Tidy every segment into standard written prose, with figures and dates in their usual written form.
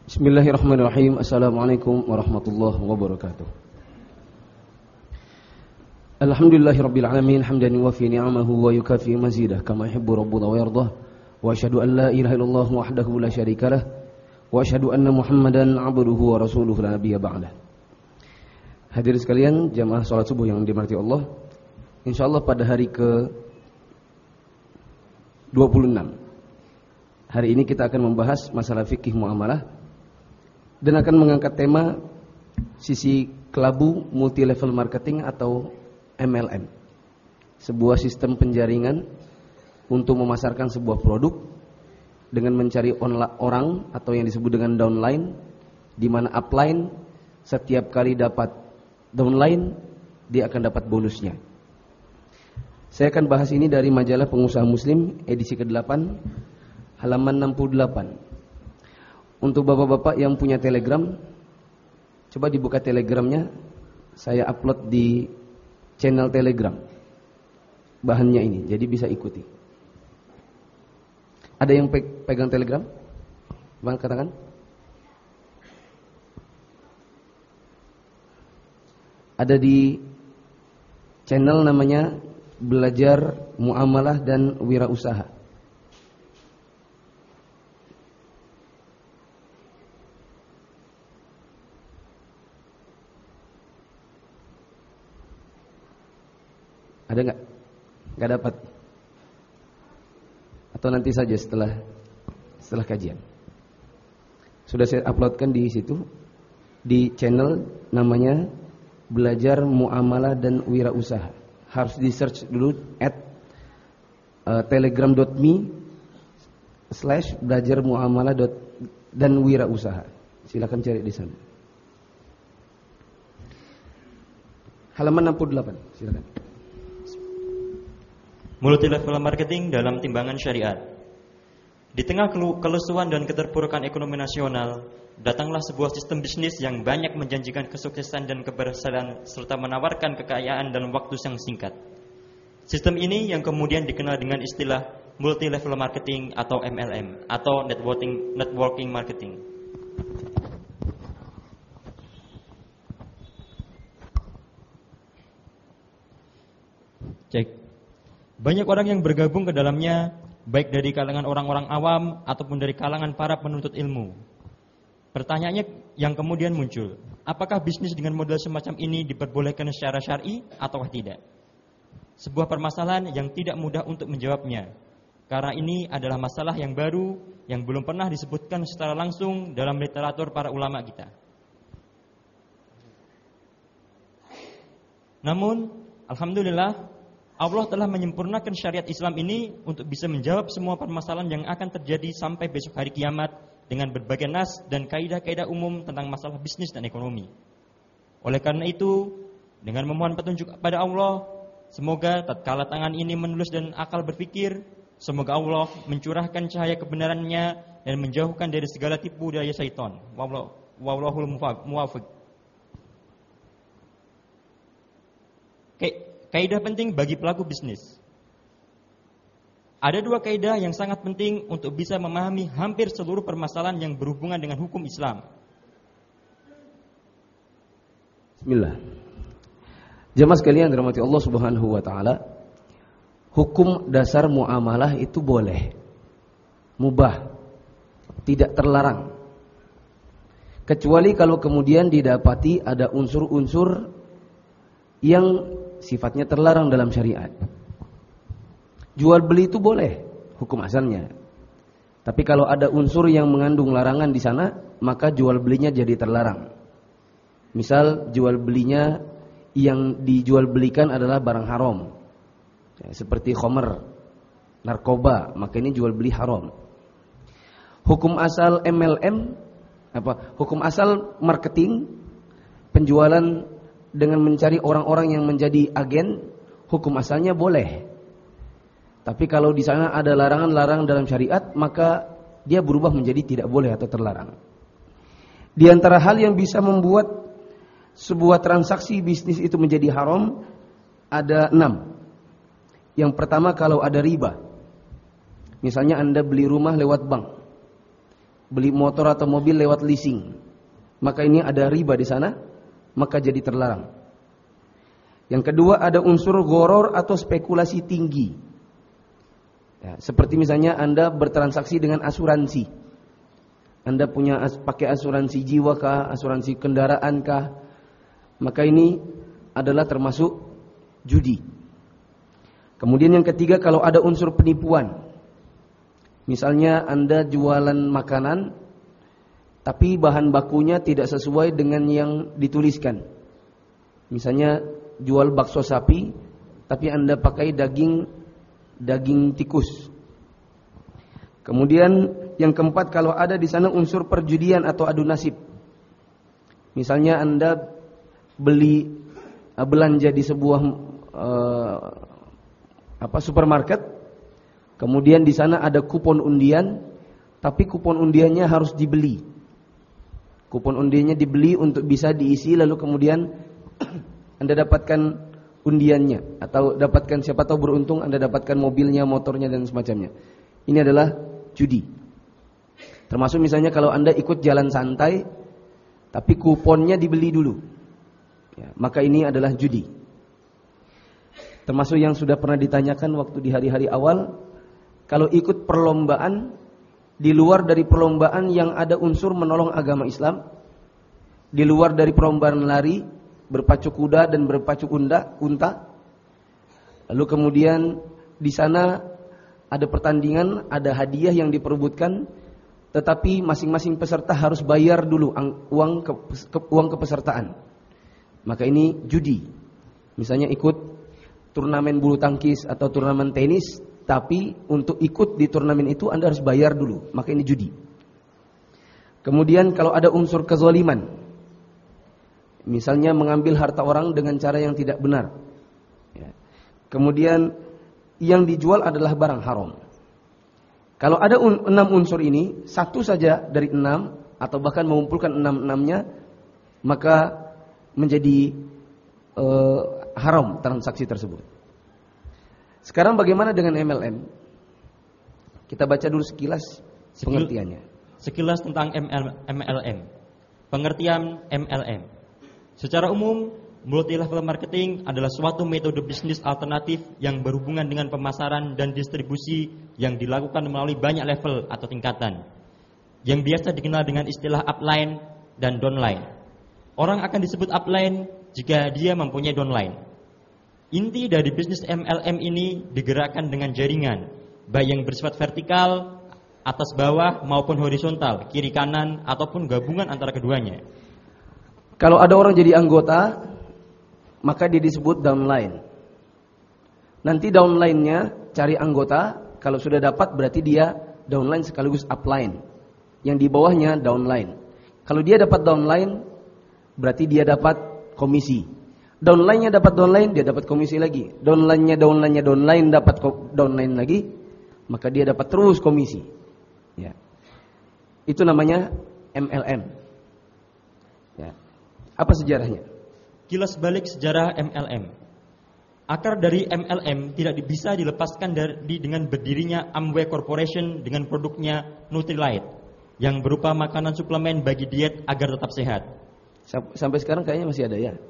Bismillahirrahmanirrahim. Assalamualaikum warahmatullahi wabarakatuh. Alhamdulillahirabbil alamin hamdan yuwafi ni'amahu wa yukafi mazidah kama yuhibbu rabbuna wa yardah. Wa asyhadu an la ilaha illallah wahdahu la syarikalah wa asyhadu anna Muhammadan 'abduhu wa rasuluhu la nabiyya ba'dah. Hadirin sekalian, jamaah salat subuh yang dirahmati Allah. Insyaallah pada hari ke 26. Hari ini kita akan membahas masalah fikih muamalah dan akan mengangkat tema sisi kelabu multi level marketing atau MLM. Sebuah sistem penjaringan untuk memasarkan sebuah produk dengan mencari orang atau yang disebut dengan downline, di mana upline setiap kali dapat downline dia akan dapat bonusnya. Saya akan bahas ini dari majalah Pengusaha Muslim edisi ke-8 halaman 68. Untuk bapak-bapak yang punya Telegram, coba dibuka Telegramnya. Saya upload di channel Telegram bahannya ini, jadi bisa ikuti. Ada yang pegang Telegram? Bang, katakan. Ada di channel namanya Belajar Muamalah dan Wirausaha. Ada enggak? Enggak dapat. Atau nanti saja setelah kajian. Sudah saya uploadkan di situ, di channel namanya Belajar Muamalah dan Wirausaha. Harus di search dulu @telegram.me/belajarmuamalah dan wirausaha. Silakan cari di sana. Halaman 68, silakan. Multilevel marketing dalam timbangan syariat. Di tengah kelesuan dan keterpurukan ekonomi nasional, datanglah sebuah sistem bisnis yang banyak menjanjikan kesuksesan dan keberhasilan serta menawarkan kekayaan dalam waktu yang singkat. Sistem ini yang kemudian dikenal dengan istilah multilevel marketing atau MLM atau networking marketing. Cek. Banyak orang yang bergabung ke dalamnya, baik dari kalangan orang-orang awam ataupun dari kalangan para penuntut ilmu. Pertanyaannya yang kemudian muncul, apakah bisnis dengan model semacam ini diperbolehkan secara syar'i atau tidak? Sebuah permasalahan yang tidak mudah untuk menjawabnya, karena ini adalah masalah yang baru yang belum pernah disebutkan secara langsung dalam literatur para ulama kita. Namun, alhamdulillah, Allah telah menyempurnakan syariat Islam ini untuk bisa menjawab semua permasalahan yang akan terjadi sampai besok hari kiamat dengan berbagai nas dan kaidah-kaidah umum tentang masalah bisnis dan ekonomi. Oleh karena itu, dengan memohon petunjuk kepada Allah, semoga tatkala tangan ini menulis dan akal berpikir, semoga Allah mencurahkan cahaya kebenarannya dan menjauhkan dari segala tipu daya syaitan. Wallahul muwaffiq. Kaidah penting bagi pelaku bisnis. Ada dua kaidah yang sangat penting untuk bisa memahami hampir seluruh permasalahan yang berhubungan dengan hukum Islam. Bismillah. Jamaah sekalian dirahmati Allah Subhanahu wa taala, hukum dasar muamalah itu boleh, mubah, tidak terlarang. Kecuali kalau kemudian didapati ada unsur-unsur yang sifatnya terlarang dalam syariat. Jual beli itu boleh, hukum asalnya. Tapi kalau ada unsur yang mengandung larangan di sana, maka jual belinya jadi terlarang. Misal jual belinya yang dijual belikan adalah barang haram, seperti khamr, narkoba, maka ini jual beli haram. Hukum asal MLM Hukum asal marketing, penjualan dengan mencari orang-orang yang menjadi agen, hukum asalnya boleh. Tapi kalau di sana ada larangan-larangan dalam syariat, maka dia berubah menjadi tidak boleh atau terlarang. Di antara hal yang bisa membuat sebuah transaksi bisnis itu menjadi haram ada 6. Yang pertama, kalau ada riba. Misalnya Anda beli rumah lewat bank. beli motor atau mobil lewat leasing, maka ini ada riba di sana, maka jadi terlarang. Yang kedua, ada unsur gharar atau spekulasi tinggi. Ya, seperti misalnya Anda bertransaksi dengan asuransi. Anda pakai asuransi jiwa kah, asuransi kendaraan kah, maka ini adalah termasuk judi. Kemudian yang ketiga, kalau ada unsur penipuan. Misalnya Anda jualan makanan, tapi bahan bakunya tidak sesuai dengan yang dituliskan. Misalnya jual bakso sapi, tapi Anda pakai daging tikus. Kemudian yang keempat, kalau ada di sana unsur perjudian atau adu nasib. Misalnya Anda belanja di sebuah supermarket, kemudian di sana ada kupon undian, tapi kupon undiannya harus dibeli. Kupon undiannya dibeli untuk bisa diisi, lalu kemudian Anda dapatkan undiannya, atau dapatkan, siapa tahu beruntung Anda dapatkan mobilnya, motornya dan semacamnya. Ini adalah judi. Termasuk misalnya kalau Anda ikut jalan santai, tapi kuponnya dibeli dulu, ya, maka ini adalah judi. Termasuk yang sudah pernah ditanyakan waktu di hari-hari awal, kalau ikut perlombaan di luar dari perlombaan yang ada unsur menolong agama Islam, di luar dari perlombaan lari, berpacu kuda dan berpacu unta, lalu kemudian di sana ada pertandingan, ada hadiah yang diperebutkan, tetapi masing-masing peserta harus bayar dulu uang kepesertaan, maka ini judi. Misalnya ikut turnamen bulu tangkis atau turnamen tenis, tapi untuk ikut di turnamen itu Anda harus bayar dulu, maka ini judi. Kemudian kalau ada unsur kezaliman, misalnya mengambil harta orang dengan cara yang tidak benar, ya. Kemudian yang dijual adalah barang haram. Kalau ada 6 unsur ini, satu saja dari 6 atau bahkan mengumpulkan 6-6-nya, maka menjadi haram transaksi tersebut. Sekarang bagaimana dengan MLM? Kita baca dulu sekilas pengertiannya. Sekilas tentang MLM. Pengertian MLM. Secara umum, multi-level marketing adalah suatu metode bisnis alternatif yang berhubungan dengan pemasaran dan distribusi yang dilakukan melalui banyak level atau tingkatan, yang biasa dikenal dengan istilah upline dan downline. Orang akan disebut upline jika dia mempunyai downline. Inti dari bisnis MLM ini digerakkan dengan jaringan, baik yang bersifat vertikal, atas bawah maupun horizontal, kiri kanan ataupun gabungan antara keduanya. Kalau ada orang jadi anggota, maka dia disebut downline. Nanti downline-nya cari anggota, kalau sudah dapat berarti dia downline sekaligus upline. Yang di bawahnya downline. Kalau dia dapat downline, berarti dia dapat komisi. Downline-nya dapat downline, dia dapat komisi lagi. Downline dapat downline lagi, maka dia dapat terus komisi. Ya. Itu namanya MLM. Ya. Apa sejarahnya? Kilas balik sejarah MLM. Akar dari MLM tidak bisa dilepaskan dengan berdirinya Amway Corporation dengan produknya Nutrilite yang berupa makanan suplemen bagi diet agar tetap sehat. Sampai sekarang kayaknya masih ada ya.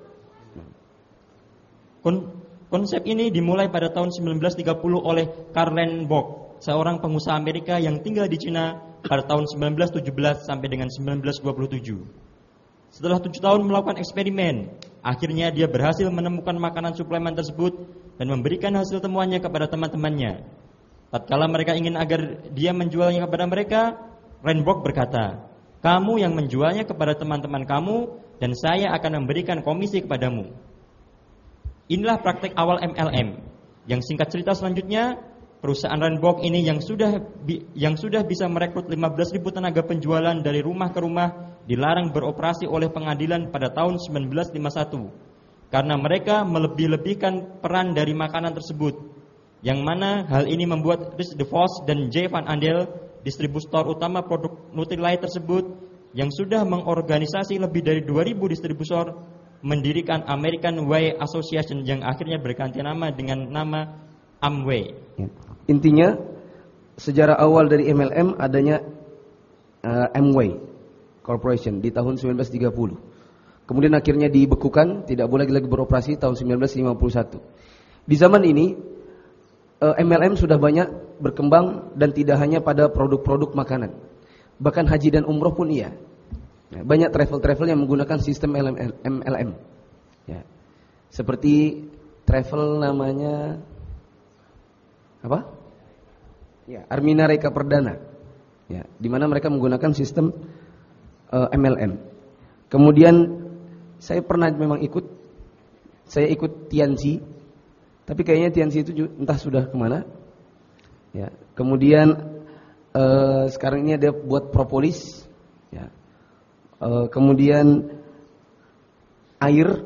Konsep ini dimulai pada tahun 1930 oleh Karl Bock, seorang pengusaha Amerika yang tinggal di Cina pada tahun 1917 sampai dengan 1927. Setelah 7 tahun melakukan eksperimen, akhirnya dia berhasil menemukan makanan suplemen tersebut dan memberikan hasil temuannya kepada teman-temannya. Tatkala mereka ingin agar dia menjualnya kepada mereka, Bock berkata, "Kamu yang menjualnya kepada teman-teman kamu dan saya akan memberikan komisi kepadamu." Inilah praktek awal MLM. Yang singkat cerita selanjutnya, perusahaan Bock ini yang sudah bisa merekrut 15.000 tenaga penjualan dari rumah ke rumah dilarang beroperasi oleh pengadilan pada tahun 1951 karena mereka melebih-lebihkan peran dari makanan tersebut. Yang mana hal ini membuat Rich DeVos dan J. Van Andel, distributor utama produk Nutrilite tersebut, yang sudah mengorganisasi lebih dari 2.000 distributor, mendirikan American Way Association yang akhirnya berganti nama dengan nama Amway. Intinya sejarah awal dari MLM adanya Amway Corporation di tahun 1930. Kemudian akhirnya dibekukan, tidak boleh lagi beroperasi tahun 1951. Di zaman ini MLM sudah banyak berkembang dan tidak hanya pada produk-produk makanan. Bahkan haji dan umroh pun iya. Banyak travel-travel yang menggunakan sistem MLM. Ya. Seperti travel namanya apa? Ya, Armina Reka Perdana. Ya, di mana mereka menggunakan sistem MLM. Kemudian saya pernah memang ikut Tianxi, tapi kayaknya Tianxi itu entah sudah kemana. Ya, kemudian sekarang ini ada buat propolis. Ya. Kemudian air,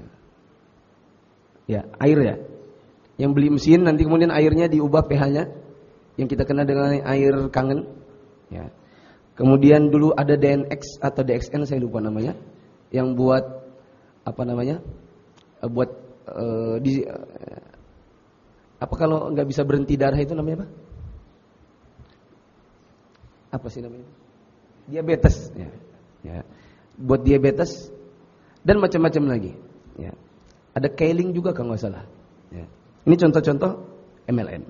air ya, yang beli mesin nanti kemudian airnya diubah pH-nya, yang kita kenal dengan air kangen. Ya. Kemudian dulu ada DNX atau DXN saya lupa namanya, yang buat apa namanya, apa kalau nggak bisa berhenti darah itu namanya apa? Apa sih namanya? Diabetes. Ya. Buat diabetes dan macam-macam lagi. Ya. Ada Keiling juga kalau nggak salah. Ya. Ini contoh-contoh MLM.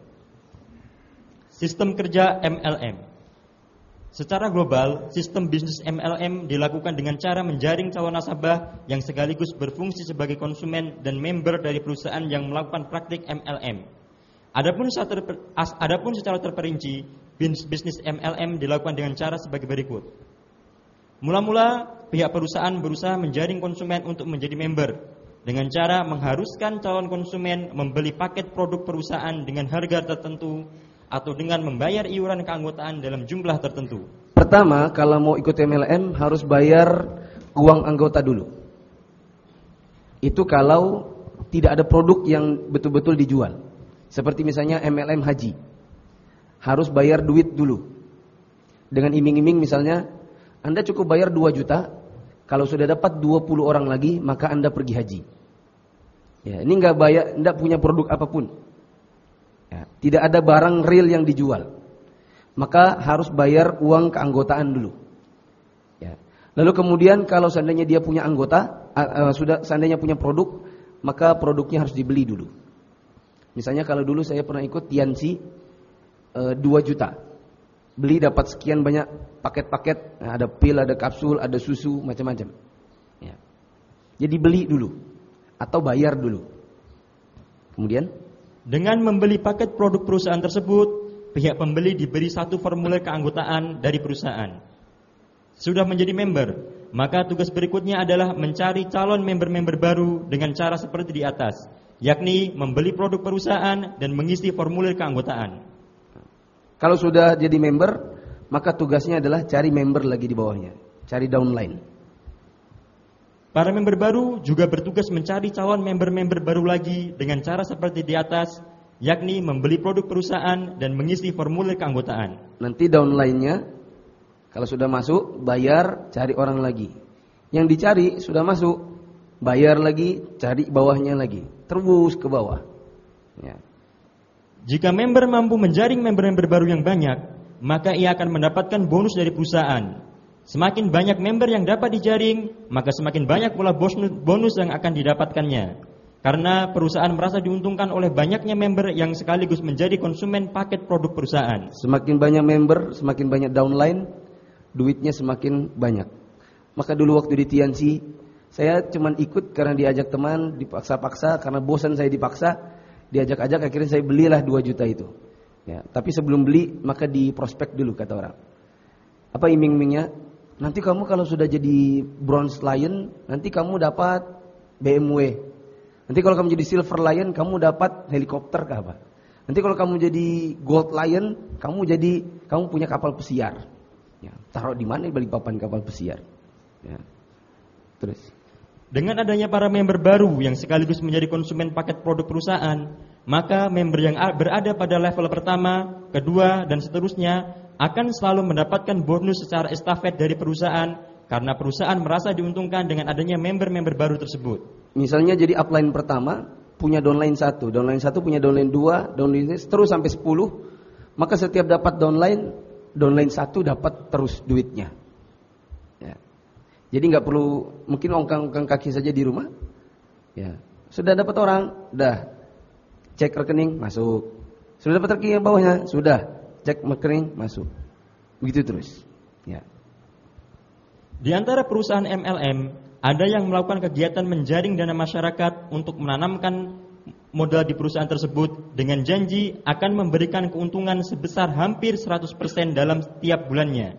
Sistem kerja MLM. Secara global, sistem bisnis MLM dilakukan dengan cara menjaring calon nasabah yang sekaligus berfungsi sebagai konsumen dan member dari perusahaan yang melakukan praktik MLM. Adapun secara terperinci, bisnis MLM dilakukan dengan cara sebagai berikut. Mula-mula, pihak perusahaan berusaha menjaring konsumen untuk menjadi member dengan cara mengharuskan calon konsumen membeli paket produk perusahaan dengan harga tertentu atau dengan membayar iuran keanggotaan dalam jumlah tertentu. Pertama, kalau mau ikut MLM harus bayar uang anggota dulu. Itu kalau tidak ada produk yang betul-betul dijual. Seperti misalnya MLM haji, harus bayar duit dulu. Dengan iming-iming misalnya, Anda cukup bayar 2 juta, kalau sudah dapat 20 orang lagi, maka Anda pergi haji. Ya, ini enggak punya produk apapun. Ya, tidak ada barang real yang dijual. Maka harus bayar uang keanggotaan dulu. Ya. Lalu kemudian kalau seandainya dia punya anggota, seandainya punya produk, maka produknya harus dibeli dulu. Misalnya kalau dulu saya pernah ikut Tianxi 2 juta. Beli dapat sekian banyak paket-paket, ada pil, ada kapsul, ada susu, macam-macam. Ya. Jadi beli dulu atau bayar dulu. Kemudian dengan membeli paket produk perusahaan tersebut, pihak pembeli diberi satu formulir keanggotaan dari perusahaan. Sudah menjadi member, maka tugas berikutnya adalah mencari calon member-member baru dengan cara seperti di atas, yakni membeli produk perusahaan dan mengisi formulir keanggotaan. Kalau sudah jadi member, maka tugasnya adalah cari member lagi di bawahnya, cari downline. Para member baru juga bertugas mencari calon member-member baru lagi dengan cara seperti di atas, yakni membeli produk perusahaan dan mengisi formulir keanggotaan. Nanti downline-nya kalau sudah masuk, bayar, cari orang lagi. Yang dicari sudah masuk, bayar lagi, cari bawahnya lagi, terus ke bawah. Ya. Jika member mampu menjaring member-member baru yang banyak, maka ia akan mendapatkan bonus dari perusahaan. Semakin banyak member yang dapat dijaring, maka semakin banyak pula bonus yang akan didapatkannya. Karena perusahaan merasa diuntungkan oleh banyaknya member yang sekaligus menjadi konsumen paket produk perusahaan. Semakin banyak member, semakin banyak downline, duitnya semakin banyak. Maka dulu waktu di Tianxi, saya cuma ikut karena diajak teman, dipaksa-paksa, karena bosan saya dipaksa. Diajak-ajak akhirnya saya belilah 2 juta itu. Ya, tapi sebelum beli maka di prospek dulu kata orang. Apa iming-imingnya? Nanti kamu kalau sudah jadi Bronze Lion, nanti kamu dapat BMW. Nanti kalau kamu jadi Silver Lion, kamu dapat helikopter ke apa? Nanti kalau kamu jadi Gold Lion, kamu punya kapal pesiar. Ya, taruh di mana di Balikpapan kapal pesiar? Ya. Terus dengan adanya para member baru yang sekaligus menjadi konsumen paket produk perusahaan, maka member yang berada pada level pertama, kedua, dan seterusnya akan selalu mendapatkan bonus secara estafet dari perusahaan karena perusahaan merasa diuntungkan dengan adanya member-member baru tersebut. Misalnya jadi upline pertama punya downline 1, downline 1 punya downline 2, downline terus sampai 10, maka setiap dapat downline downline satu dapat terus duitnya. Ya. Jadi nggak perlu mungkin ongkang-ongkang kaki saja di rumah. Ya. Sudah dapat orang, dah cek rekening masuk. Sudah dapat rekening yang bawahnya, sudah cek rekening masuk. Begitu terus. Ya. Di antara perusahaan MLM, ada yang melakukan kegiatan menjaring dana masyarakat untuk menanamkan modal di perusahaan tersebut dengan janji akan memberikan keuntungan sebesar hampir 100% dalam setiap bulannya.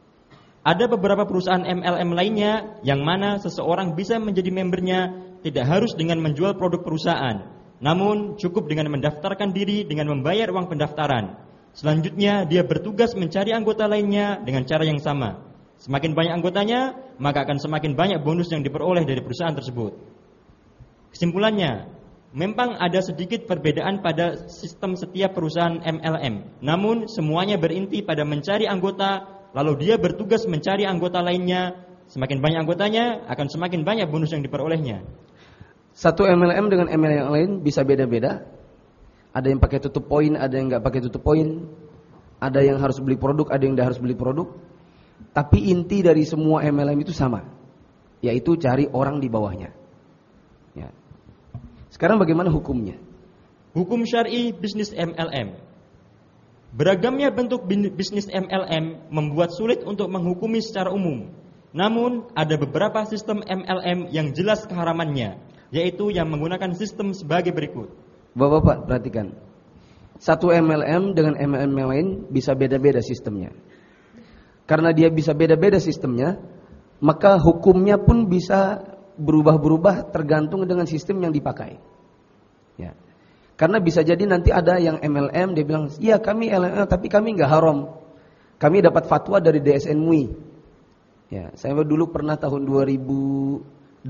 Ada beberapa perusahaan MLM lainnya yang mana seseorang bisa menjadi membernya tidak harus dengan menjual produk perusahaan, namun cukup dengan mendaftarkan diri dengan membayar uang pendaftaran. Selanjutnya dia bertugas mencari anggota lainnya dengan cara yang sama. Semakin banyak anggotanya, maka akan semakin banyak bonus yang diperoleh dari perusahaan tersebut. Kesimpulannya, memang ada sedikit perbedaan pada sistem setiap perusahaan MLM. Namun semuanya berinti pada mencari anggota, lalu dia bertugas mencari anggota lainnya. Semakin banyak anggotanya, akan semakin banyak bonus yang diperolehnya. Satu MLM dengan MLM yang lain bisa beda-beda. Ada yang pakai tutup poin, ada yang nggak pakai tutup poin. Ada yang harus beli produk, ada yang tidak harus beli produk. Tapi inti dari semua MLM itu sama, yaitu cari orang di bawahnya. Ya. Sekarang bagaimana hukumnya? Hukum syar'i bisnis MLM. Beragamnya bentuk bisnis MLM membuat sulit untuk menghukumi secara umum. Namun ada beberapa sistem MLM yang jelas keharamannya, yaitu yang menggunakan sistem sebagai berikut. Bapak-bapak perhatikan, satu MLM dengan MLM yang lain bisa beda-beda sistemnya. Karena dia bisa beda-beda sistemnya, maka hukumnya pun bisa berubah-berubah tergantung dengan sistem yang dipakai. Ya. Karena bisa jadi nanti ada yang MLM dia bilang, iya kami MLM tapi kami nggak haram. Kami dapat fatwa dari DSN MUI. Ya, saya dulu pernah tahun 2008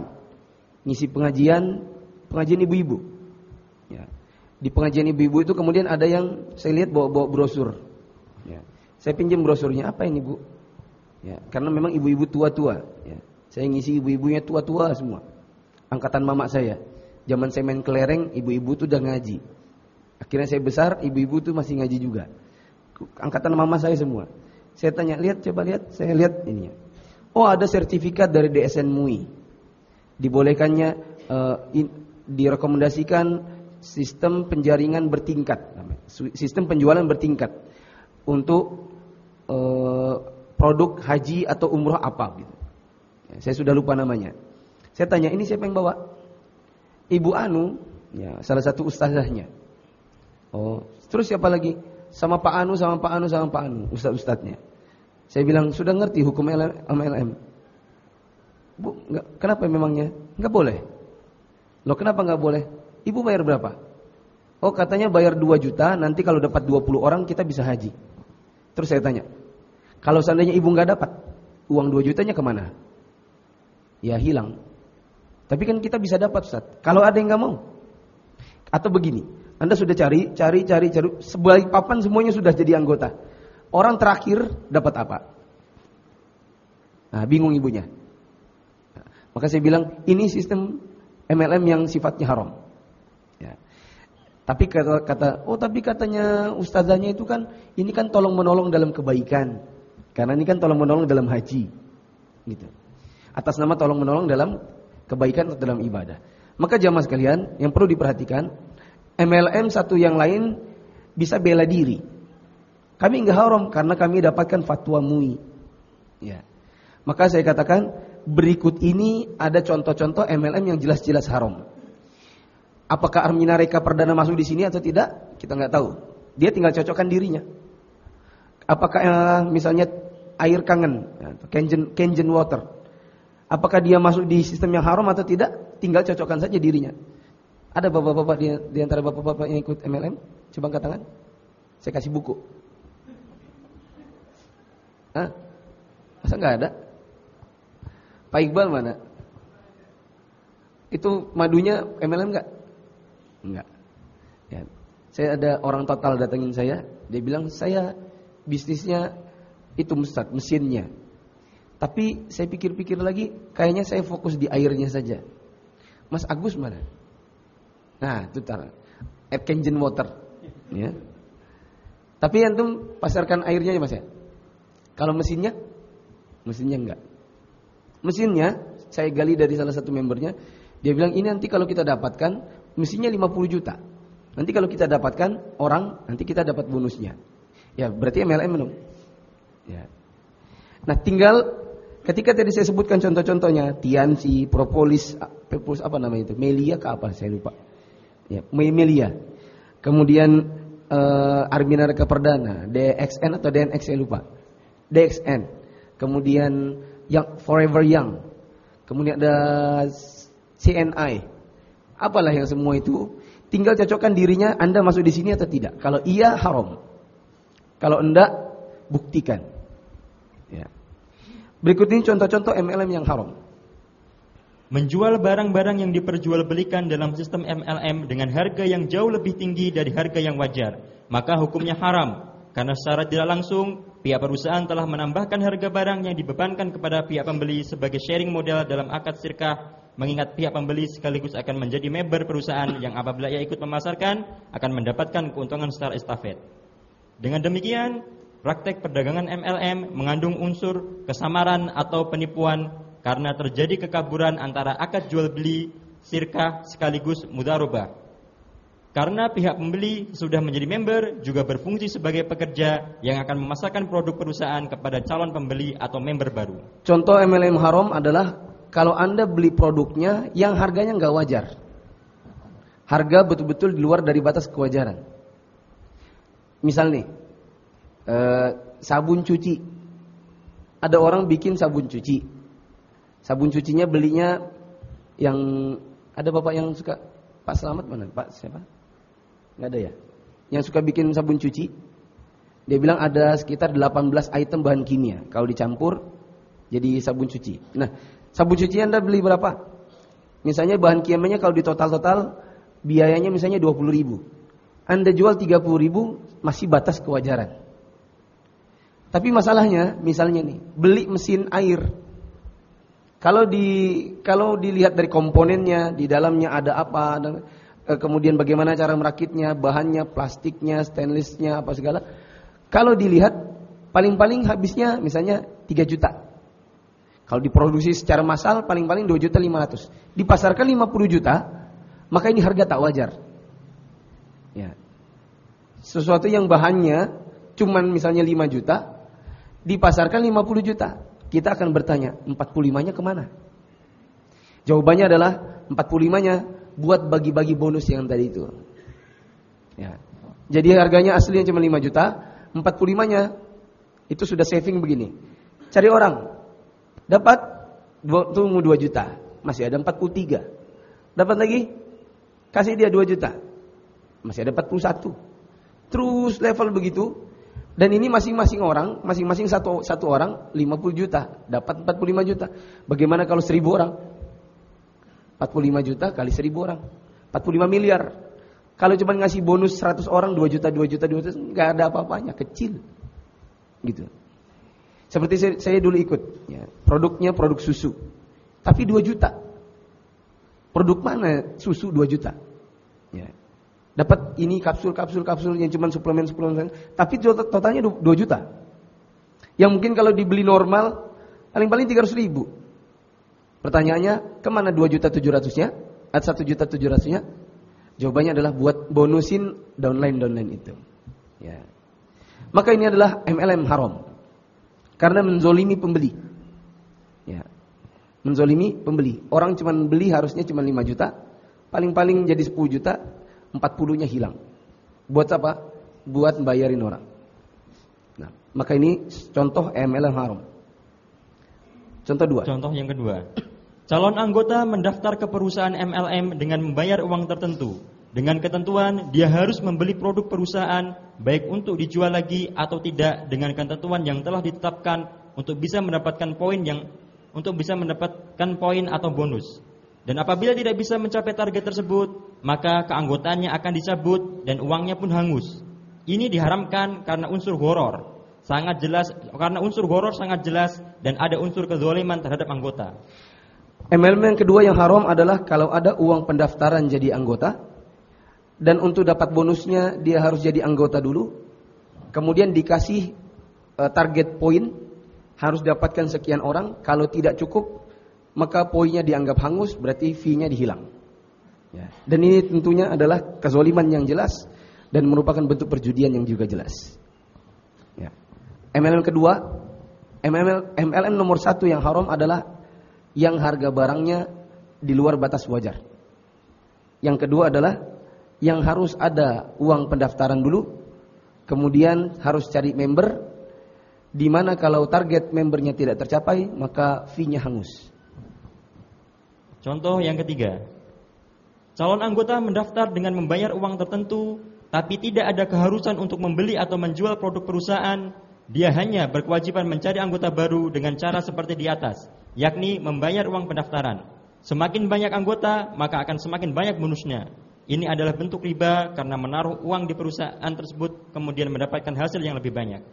ngisi pengajian ibu-ibu. Ya. Di pengajian ibu-ibu itu kemudian ada yang saya lihat bawa brosur. Ya. Saya pinjam brosurnya, apa ini Bu? Ya, karena memang ibu-ibu tua-tua. Ya. Saya ngisi ibu-ibunya tua-tua semua. Angkatan mama saya. Zaman saya main kelereng, ibu-ibu tuh udah ngaji. Akhirnya saya besar, ibu-ibu tuh masih ngaji juga. Angkatan mama saya semua. Saya tanya, coba lihat. Saya lihat ini. Oh, ada sertifikat dari DSN MUI. Dibolehkannya, direkomendasikan sistem penjaringan bertingkat. Sistem penjualan bertingkat. Untuk produk haji atau umroh apa gitu. Ya, saya sudah lupa namanya. Saya tanya, ini siapa yang bawa? Ibu Anu, ya, salah satu ustazahnya. Oh, terus siapa lagi? Sama Pak Anu, ustaz-ustaznya. Saya bilang, sudah ngerti hukum MLM? Bu, kenapa memangnya? Enggak boleh. Loh, kenapa enggak boleh? Ibu bayar berapa? Oh, katanya bayar 2 juta, nanti kalau dapat 20 orang kita bisa haji. Terus saya tanya, kalau seandainya ibu nggak dapat, uang 2 jutanya kemana? Ya hilang. Tapi kan kita bisa dapat, Ustaz. Kalau ada yang nggak mau, atau begini, Anda sudah cari, sebalik papan semuanya sudah jadi anggota. Orang terakhir dapat apa? Nah, bingung ibunya. Maka saya bilang, ini sistem MLM yang sifatnya haram. Ya. Tapi tapi katanya ustazahnya itu kan, ini kan tolong menolong dalam kebaikan. Karena ini kan tolong menolong dalam haji. Gitu. Atas nama tolong menolong dalam kebaikan atau dalam ibadah. Maka jamaah sekalian, yang perlu diperhatikan, MLM satu yang lain bisa bela diri. Kami enggak haram karena kami dapatkan fatwa MUI. Ya. Maka saya katakan, berikut ini ada contoh-contoh MLM yang jelas-jelas haram. Apakah Armina Reka Perdana masuk di sini atau tidak? Kita nggak tahu. Dia tinggal cocokkan dirinya. Apakah misalnya air kangen, Kenjen water, apakah dia masuk di sistem yang haram atau tidak? Tinggal cocokkan saja dirinya. Ada bapak-bapak di antara bapak-bapak yang ikut MLM? Coba angkat tangan. Saya kasih buku. Hah? Masa nggak ada? Pak Iqbal mana? Itu madunya MLM nggak? Enggak. Ya. Saya ada orang total datangin saya, dia bilang saya bisnisnya itu Ustaz, mesinnya. Tapi saya pikir-pikir lagi, kayaknya saya fokus di airnya saja. Mas Agus mana? Nah, itu Kenjen water. Ya. Tapi antum pasarkan airnya ya Mas ya. Kalau mesinnya enggak. Mesinnya saya gali dari salah satu membernya, dia bilang ini nanti kalau kita dapatkan mesinnya 50 juta. Nanti kalau kita dapatkan orang, nanti kita dapat bonusnya. Ya, berarti MLM dong. Ya. Nah, tinggal ketika tadi saya sebutkan contoh-contohnya, Tiansi, Propolis apa namanya itu? Melia ke apa? Saya lupa. Ya, Melia. Kemudian Arminarka Perdana, DXN atau DNX saya lupa. DXN. Kemudian yang Forever Young. Kemudian ada CNI. Apalah yang semua itu, tinggal cocokkan dirinya Anda masuk di sini atau tidak. Kalau iya haram. Kalau enggak buktikan. Ya. Berikut ini contoh-contoh MLM yang haram. Menjual barang-barang yang diperjualbelikan dalam sistem MLM dengan harga yang jauh lebih tinggi dari harga yang wajar, maka hukumnya haram. Karena secara tidak langsung, pihak perusahaan telah menambahkan harga barang yang dibebankan kepada pihak pembeli sebagai sharing model dalam akad sirkah, mengingat pihak pembeli sekaligus akan menjadi member perusahaan yang apabila ia ikut memasarkan, akan mendapatkan keuntungan secara estafet. Dengan demikian, praktek perdagangan MLM mengandung unsur kesamaran atau penipuan karena terjadi kekaburan antara akad jual beli, sirkah sekaligus mudharabah. Karena pihak pembeli sudah menjadi member juga berfungsi sebagai pekerja yang akan memasarkan produk perusahaan kepada calon pembeli atau member baru. Contoh MLM haram adalah kalau Anda beli produknya yang harganya nggak wajar. Harga betul-betul di luar dari batas kewajaran. Misal nih, sabun cuci. Ada orang bikin sabun cuci. Sabun cucinya belinya yang ada bapak yang suka, Pak Selamat mana? Pak siapa? Nggak ada ya? Yang suka bikin sabun cuci. Dia bilang ada sekitar 18 item bahan kimia. Kalau dicampur jadi sabun cuci. Nah, sabun cuci Anda beli berapa? Misalnya bahan kimianya kalau di total biayanya misalnya 20.000. Anda jual 30.000 masih batas kewajaran. Tapi masalahnya misalnya nih, beli mesin air. Kalau dilihat dari komponennya, di dalamnya ada apa, dan kemudian bagaimana cara merakitnya, bahannya, plastiknya, stainlessnya, apa segala. Kalau dilihat paling-paling habisnya misalnya 3 juta. Kalau diproduksi secara massal paling-paling 2.500.000. Dipasarkan 50 juta, maka ini harga tak wajar. Ya. Sesuatu yang bahannya cuman misalnya 5 juta, dipasarkan 50 juta. Kita akan bertanya, 45-nya kemana? Jawabannya adalah 45-nya buat bagi-bagi bonus yang tadi itu. Ya. Jadi harganya aslinya cuma 5 juta, 45-nya itu sudah saving begini. Cari orang, dapat tunggu 2 juta, masih ada 43. Dapat lagi, kasih dia 2 juta, masih ada 41. Terus level begitu. Dan ini masing-masing orang, masing-masing satu orang 50 juta, dapat 45 juta. Bagaimana kalau 1.000 orang? 45 juta kali 1.000 orang, 45 miliar. Kalau cuma ngasih bonus 100 orang 2 juta, enggak ada apa-apanya, kecil. Gitu. Seperti saya dulu ikut, ya, produknya produk susu. Tapi 2 juta. Produk mana susu 2 juta? Ya. Dapat ini kapsul yang cuma suplemen, tapi totalnya 2 juta. Yang mungkin kalau dibeli normal paling-paling 300.000. Pertanyaannya, kemana 2.700.000-nya? Atau 1.700.000-nya? Jawabannya adalah buat bonusin downline itu. Ya. Maka ini adalah MLM haram. Karena menzolimi pembeli. Ya. Menzolimi pembeli. Orang cuma beli harusnya cuma 5 juta, paling-paling jadi 10 juta. 40-nya hilang. Buat apa? Buat bayarin orang. Nah, maka ini contoh MLM haram. Contoh 2. Contoh yang kedua. Calon anggota mendaftar ke perusahaan MLM dengan membayar uang tertentu. Dengan ketentuan dia harus membeli produk perusahaan baik untuk dijual lagi atau tidak dengan ketentuan yang telah ditetapkan untuk bisa mendapatkan poin atau bonus. Dan apabila tidak bisa mencapai target tersebut, maka keanggotaannya akan dicabut dan uangnya pun hangus. Ini diharamkan karena unsur horor sangat jelas dan ada unsur kezaliman terhadap anggota. MLM yang kedua yang haram adalah kalau ada uang pendaftaran jadi anggota dan untuk dapat bonusnya dia harus jadi anggota dulu. kemudian dikasih target poin, harus dapatkan sekian orang. Kalau tidak cukup, maka poinnya dianggap hangus, berarti fee-nya dihilang. Ya. Dan ini tentunya adalah kezaliman yang jelas dan merupakan bentuk perjudian yang juga jelas. Ya. MLM kedua, MLM nomor 1 yang haram adalah yang harga barangnya di luar batas wajar. Yang kedua adalah yang harus ada uang pendaftaran dulu, kemudian harus cari member, di mana kalau target membernya tidak tercapai, maka fee-nya hangus. Contoh yang ketiga, calon anggota mendaftar dengan membayar uang tertentu, tapi tidak ada keharusan untuk membeli atau menjual produk perusahaan. Dia hanya berkewajiban mencari anggota baru dengan cara seperti di atas, yakni membayar uang pendaftaran. Semakin banyak anggota, maka akan semakin banyak bonusnya. Ini adalah bentuk riba karena menaruh uang di perusahaan tersebut kemudian mendapatkan hasil yang lebih banyak.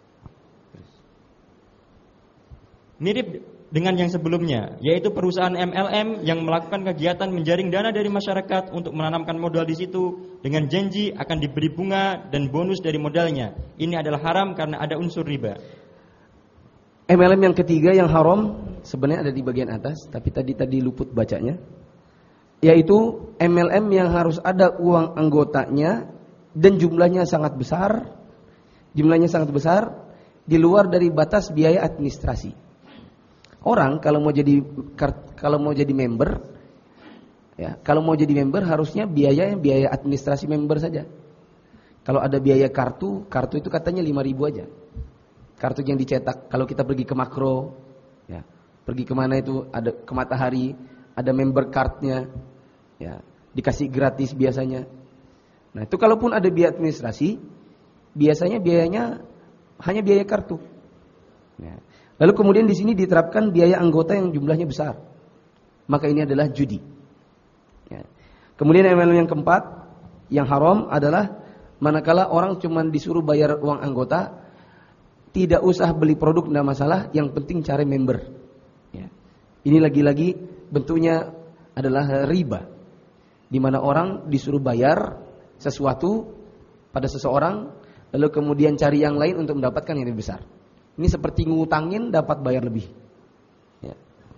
Mirip dengan yang sebelumnya, yaitu perusahaan MLM yang melakukan kegiatan menjaring dana dari masyarakat untuk menanamkan modal di situ dengan janji akan diberi bunga dan bonus dari modalnya. Ini adalah haram karena ada unsur riba. MLM yang ketiga yang haram sebenarnya ada di bagian atas, tapi tadi luput bacanya, yaitu MLM yang harus ada uang anggotanya dan jumlahnya sangat besar, di luar dari batas biaya administrasi. Orang kalau mau jadi member, ya, kalau mau jadi member harusnya biaya administrasi member saja. Kalau ada biaya kartu itu katanya 5.000 aja. Kartu yang dicetak, kalau kita pergi ke Makro, ya, pergi kemana itu ada ke Matahari, ada member cardnya, ya, dikasih gratis biasanya. Nah itu kalaupun ada biaya administrasi, biasanya biayanya hanya biaya kartu. Ya. Lalu kemudian di sini diterapkan biaya anggota yang jumlahnya besar, maka ini adalah judi. Ya. Kemudian MLM yang keempat, yang haram adalah manakala orang cuma disuruh bayar uang anggota, tidak usah beli produk, tidak masalah, yang penting cari member. Ya. Ini lagi-lagi bentuknya adalah riba, di mana orang disuruh bayar sesuatu pada seseorang, lalu kemudian cari yang lain untuk mendapatkan yang lebih besar. Ini seperti ngutangin dapat bayar lebih. Ya.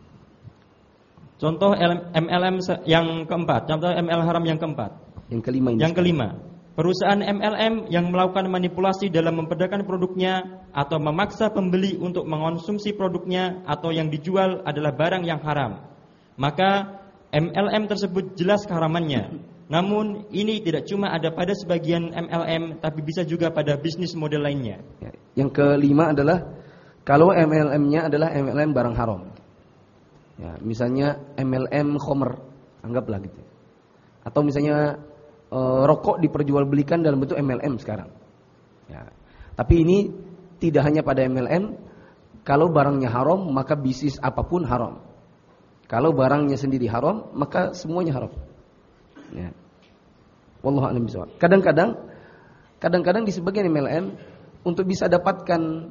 Contoh MLM yang keempat, contoh ML haram yang keempat. Yang kelima ini. Yang kelima, perusahaan MLM yang melakukan manipulasi dalam memperdagangkan produknya atau memaksa pembeli untuk mengonsumsi produknya atau yang dijual adalah barang yang haram. Maka MLM tersebut jelas keharamannya. Namun ini tidak cuma ada pada sebagian MLM, tapi bisa juga pada bisnis model lainnya. Yang kelima adalah kalau MLM-nya adalah MLM barang haram. Ya, misalnya MLM khomer, anggaplah gitu. Atau misalnya rokok diperjualbelikan dalam bentuk MLM sekarang. Ya. Tapi ini tidak hanya pada MLM. Kalau barangnya haram, maka bisnis apapun haram. Kalau barangnya sendiri haram, maka semuanya haram. Ya. Wallahu a'lam bishawab. Kadang-kadang di sebagian MLM untuk bisa dapatkan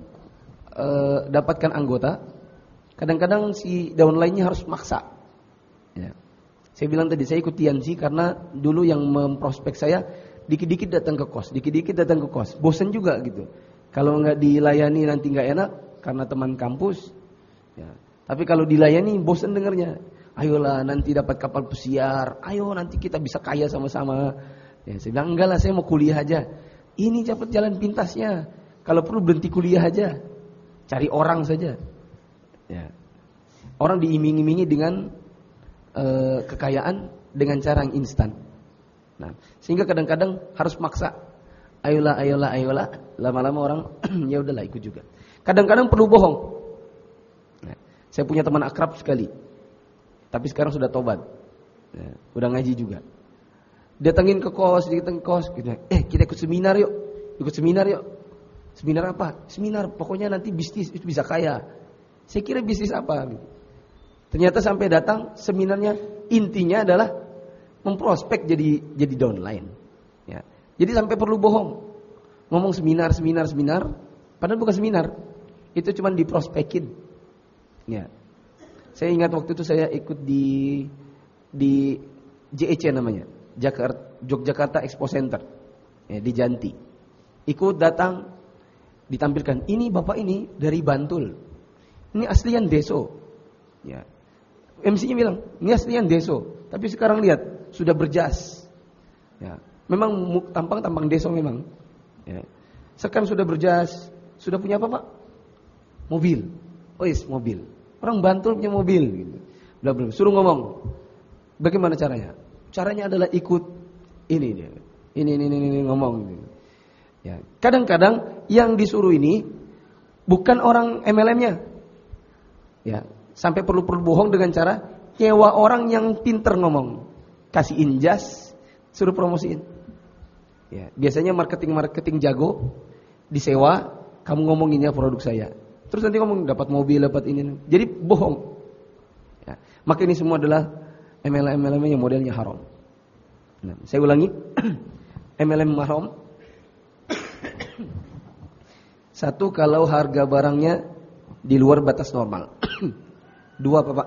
anggota, kadang-kadang si downline-nya harus maksa. Ya. Saya bilang tadi saya ikut TNC karena dulu yang memprospek saya dikit-dikit datang ke kos, bosan juga gitu. Kalau nggak dilayani nanti nggak enak karena teman kampus. Ya. Tapi kalau dilayani bosan dengarnya. Ayolah nanti dapat kapal pesiar, ayo nanti kita bisa kaya sama-sama. Ya, saya bilang enggak lah, saya mau kuliah aja. Ini cepat jalan pintasnya. Kalau perlu berhenti kuliah aja, cari orang saja. Ya. Orang diiming-imingi dengan kekayaan dengan cara yang instan. Nah, sehingga kadang-kadang harus maksa. Ayolah. Lama-lama orang ya udahlah ikut juga. Kadang-kadang perlu bohong. Nah, saya punya teman akrab sekali. Tapi sekarang sudah tobat, ya, udah ngaji juga. Datangin ke kos, gitu. Kita ikut seminar yuk. Seminar apa? Seminar, pokoknya nanti bisnis itu bisa kaya. Saya kira bisnis apa? Gitu. Ternyata sampai datang seminarnya intinya adalah memprospek jadi downline. Ya. Jadi sampai perlu bohong, ngomong seminar, padahal bukan seminar. Itu cuma diprospekin. Ya. Saya ingat waktu itu saya ikut di JEC namanya, Yogyakarta Expo Center, ya, di Janti. Ikut datang ditampilkan, ini bapak ini dari Bantul, ini aslian Deso. Ya. MC-nya bilang, ini aslian Deso. Tapi sekarang lihat, sudah berjas. Ya. Memang tampang Deso memang. Ya. Sekarang sudah berjas, sudah punya apa Pak? Mobil. Oh yes, mobil. Orang Bantul punya mobil. Gitu. Belum. Suruh ngomong. Bagaimana caranya? Caranya adalah ikut ini dia. Ini ngomong. Gitu. Ya. Kadang-kadang yang disuruh ini bukan orang MLM-nya. Ya. Sampai perlu bohong dengan cara nyewa orang yang pinter ngomong, kasih injas, suruh promosiin. Ya, biasanya marketing jago, disewa, kamu ngomonginnya produk saya. Terus nanti ngomong dapat mobil, dapat ini. Jadi bohong. Ya, maka ini semua adalah MLM yang modelnya haram. Nah, saya ulangi, MLM haram. Satu, kalau harga barangnya di luar batas normal. Dua apa Pak?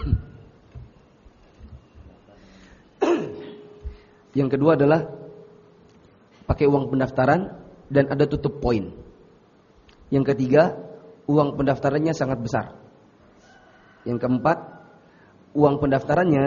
Yang kedua adalah pakai uang pendaftaran dan ada tutup poin. Yang ketiga, uang pendaftarannya sangat besar. Yang keempat, uang pendaftarannya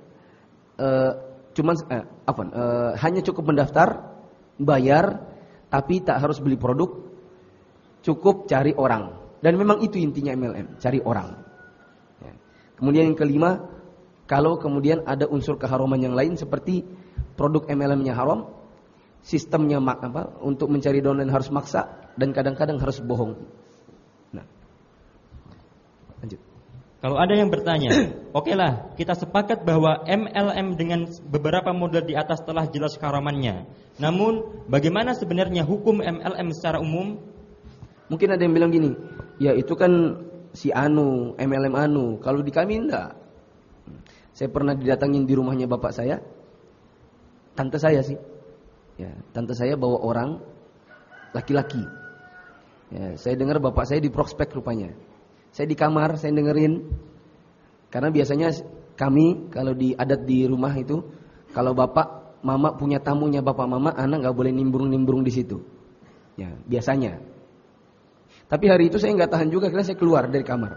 hanya cukup mendaftar, bayar, tapi tak harus beli produk, cukup cari orang. Dan memang itu intinya MLM, cari orang. Kemudian yang kelima, kalau kemudian ada unsur keharaman yang lain seperti produk MLM-nya haram, sistemnya untuk mencari downline harus maksa dan kadang-kadang harus bohong. Nah, lanjut. Kalau ada yang bertanya, okelah, kita sepakat bahwa MLM dengan beberapa model di atas telah jelas keharamannya. Namun, bagaimana sebenarnya hukum MLM secara umum? Mungkin ada yang bilang gini, ya itu kan si anu, MLM anu. Kalau di kami enggak. Saya pernah didatangin di rumahnya bapak saya. Tante saya sih. Ya, tante saya bawa orang laki-laki. Ya, saya dengar bapak saya di prospek rupanya. Saya di kamar, saya dengerin. Karena biasanya kami kalau di adat di rumah itu, kalau bapak mama punya tamunya bapak mama, anak enggak boleh nimbrung-nimbrung di situ. Ya, biasanya. Tapi hari itu saya nggak tahan juga, karena saya keluar dari kamar.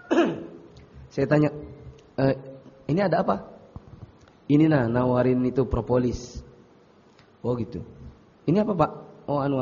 Saya tanya, ini ada apa? Ini nawarin itu propolis. Oh gitu. Ini apa Pak? Oh anu.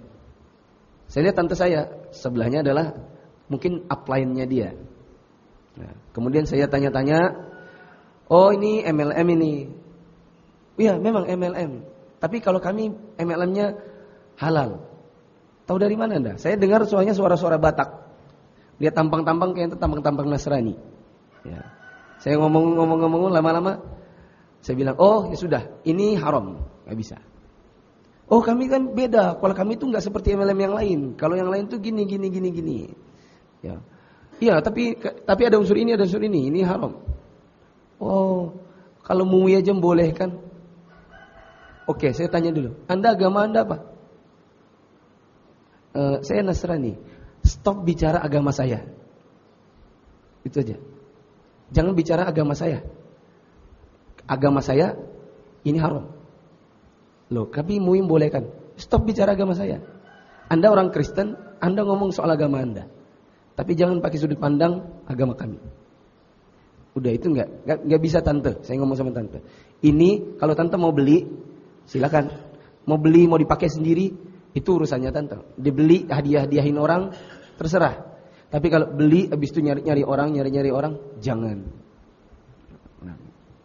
Saya lihat tante saya, sebelahnya adalah mungkin upline-nya dia. Nah, kemudian saya tanya-tanya, oh ini MLM ini. Iya memang MLM. Tapi kalau kami MLM-nya halal. Tahu dari mana Anda? Saya dengar suara-suara Batak. Dia tampang-tampang kayak itu tampang-tampang Nasrani. Ya. Saya ngomong lama-lama saya bilang, "Oh, ya sudah, ini haram, enggak bisa." "Oh, kami kan beda. Kalau kami itu enggak seperti MLM yang lain. Kalau yang lain tuh gini." Ya. Iya, tapi ada unsur ini, ada unsur ini. Ini haram. "Oh, kalau mui aja boleh kan?" Oke, saya tanya dulu. Anda agama Anda apa? Saya Nasrani. Stop bicara agama saya. Itu aja. Jangan bicara agama saya. Agama saya ini haram. Loh, kami MUI bolehkan. Stop bicara agama saya. Anda orang Kristen, Anda ngomong soal agama Anda. Tapi jangan pakai sudut pandang agama kami. Udah itu enggak bisa tante. Saya ngomong sama tante. Ini kalau tante mau beli, silakan. Mau beli, mau dipakai sendiri, itu urusannya tante. Dibeli, hadiah-hadiahin orang, terserah. Tapi kalau beli, habis itu nyari orang, jangan. Nah.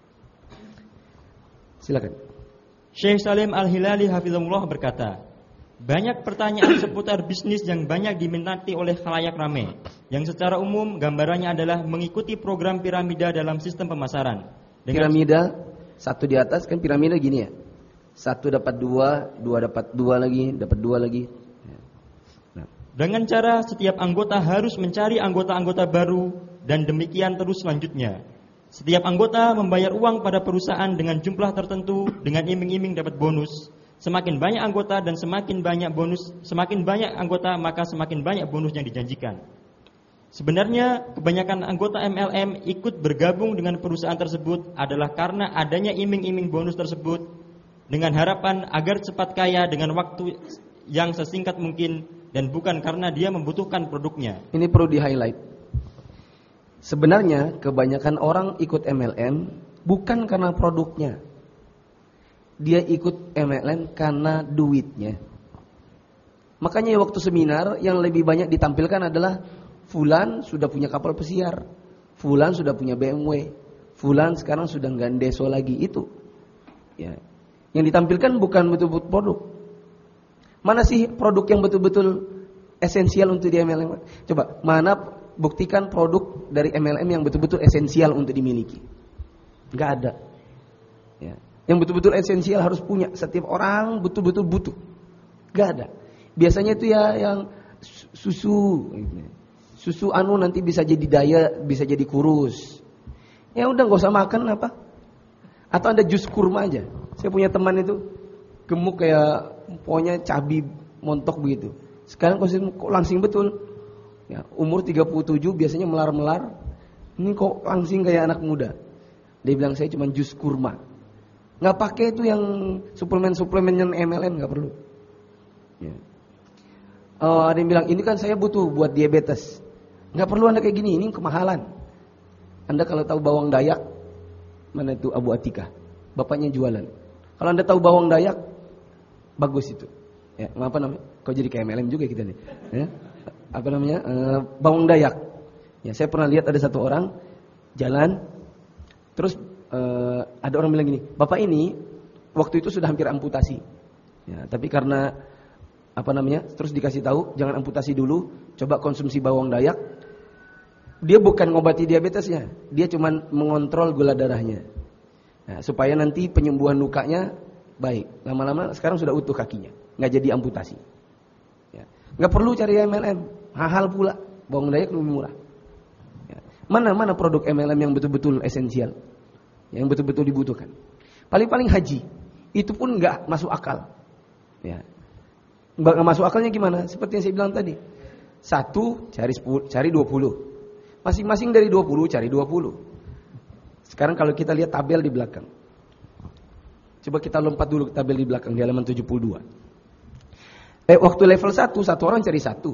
Silakan. Syekh Salim Al-Hilali hafizahullah berkata, banyak pertanyaan seputar bisnis yang banyak diminati oleh khalayak ramai, yang secara umum gambarannya adalah mengikuti program piramida dalam sistem pemasaran. Piramida, satu di atas kan piramida gini ya. Satu dapat dua dapat dua lagi, dapat dua lagi. Nah. Dengan cara setiap anggota harus mencari anggota-anggota baru dan demikian terus selanjutnya. Setiap anggota membayar uang pada perusahaan dengan jumlah tertentu dengan iming-iming dapat bonus. Semakin banyak anggota dan semakin banyak anggota maka semakin banyak bonus yang dijanjikan. Sebenarnya kebanyakan anggota MLM ikut bergabung dengan perusahaan tersebut adalah karena adanya iming-iming bonus tersebut dengan harapan agar cepat kaya dengan waktu yang sesingkat mungkin dan bukan karena dia membutuhkan produknya. Ini perlu di-highlight. Sebenarnya kebanyakan orang ikut MLM bukan karena produknya. Dia ikut MLM karena duitnya. Makanya waktu seminar yang lebih banyak ditampilkan adalah fulan sudah punya kapal pesiar, fulan sudah punya BMW, fulan sekarang sudah gandeso lagi, itu. Ya. Yang ditampilkan bukan betul-betul produk. Mana sih produk yang betul-betul esensial untuk di MLM? Coba, mana buktikan produk dari MLM yang betul-betul esensial untuk dimiliki? Enggak ada. Ya. Yang betul-betul esensial harus punya, setiap orang betul-betul butuh. Enggak ada. Biasanya itu ya yang susu nanti bisa jadi diet, bisa jadi kurus. Ya udah nggak usah makan apa? Atau ada jus kurma aja. Saya punya teman itu gemuk kayak pokoknya cabi montok begitu. Sekarang kok langsing betul. Ya, umur 37 biasanya melar-melar. Ini kok langsing kayak anak muda. Dia bilang saya cuma jus kurma. Nggak pakai itu yang suplemen-suplemen yang MLM, nggak perlu. Ya. Ada yang bilang ini kan saya butuh buat diabetes. Nggak perlu Anda kayak gini, ini kemahalan. Anda kalau tahu bawang Dayak, mana itu Abu Atika, bapaknya jualan. Kalau Anda tahu bawang Dayak, bagus itu. Ya, apa namanya? Kau jadi kayak MLM juga kita nih. Ya, apa namanya? Bawang Dayak. Ya, saya pernah lihat ada satu orang jalan, terus ada orang bilang gini, bapak ini waktu itu sudah hampir amputasi. Ya, tapi karena apa namanya? Terus dikasih tahu jangan amputasi dulu, coba konsumsi bawang Dayak. Dia bukan ngobati diabetesnya, dia cuma mengontrol gula darahnya. Nah, supaya nanti penyembuhan lukanya baik. Lama-lama sekarang sudah utuh kakinya, nggak jadi amputasi. Ya. Nggak perlu cari MLM, mahal pula. Bawang Dayak lebih murah. Ya. Mana produk MLM yang betul-betul esensial, yang betul-betul dibutuhkan? Paling-paling haji, itu pun nggak masuk akal. Ya. Nggak masuk akalnya gimana? Seperti yang saya bilang tadi, 1 cari 20. Masing-masing dari 20 cari 20. Sekarang kalau kita lihat tabel di belakang. Coba kita lompat dulu ke tabel di belakang di halaman 72. Waktu level 1, satu orang cari 1.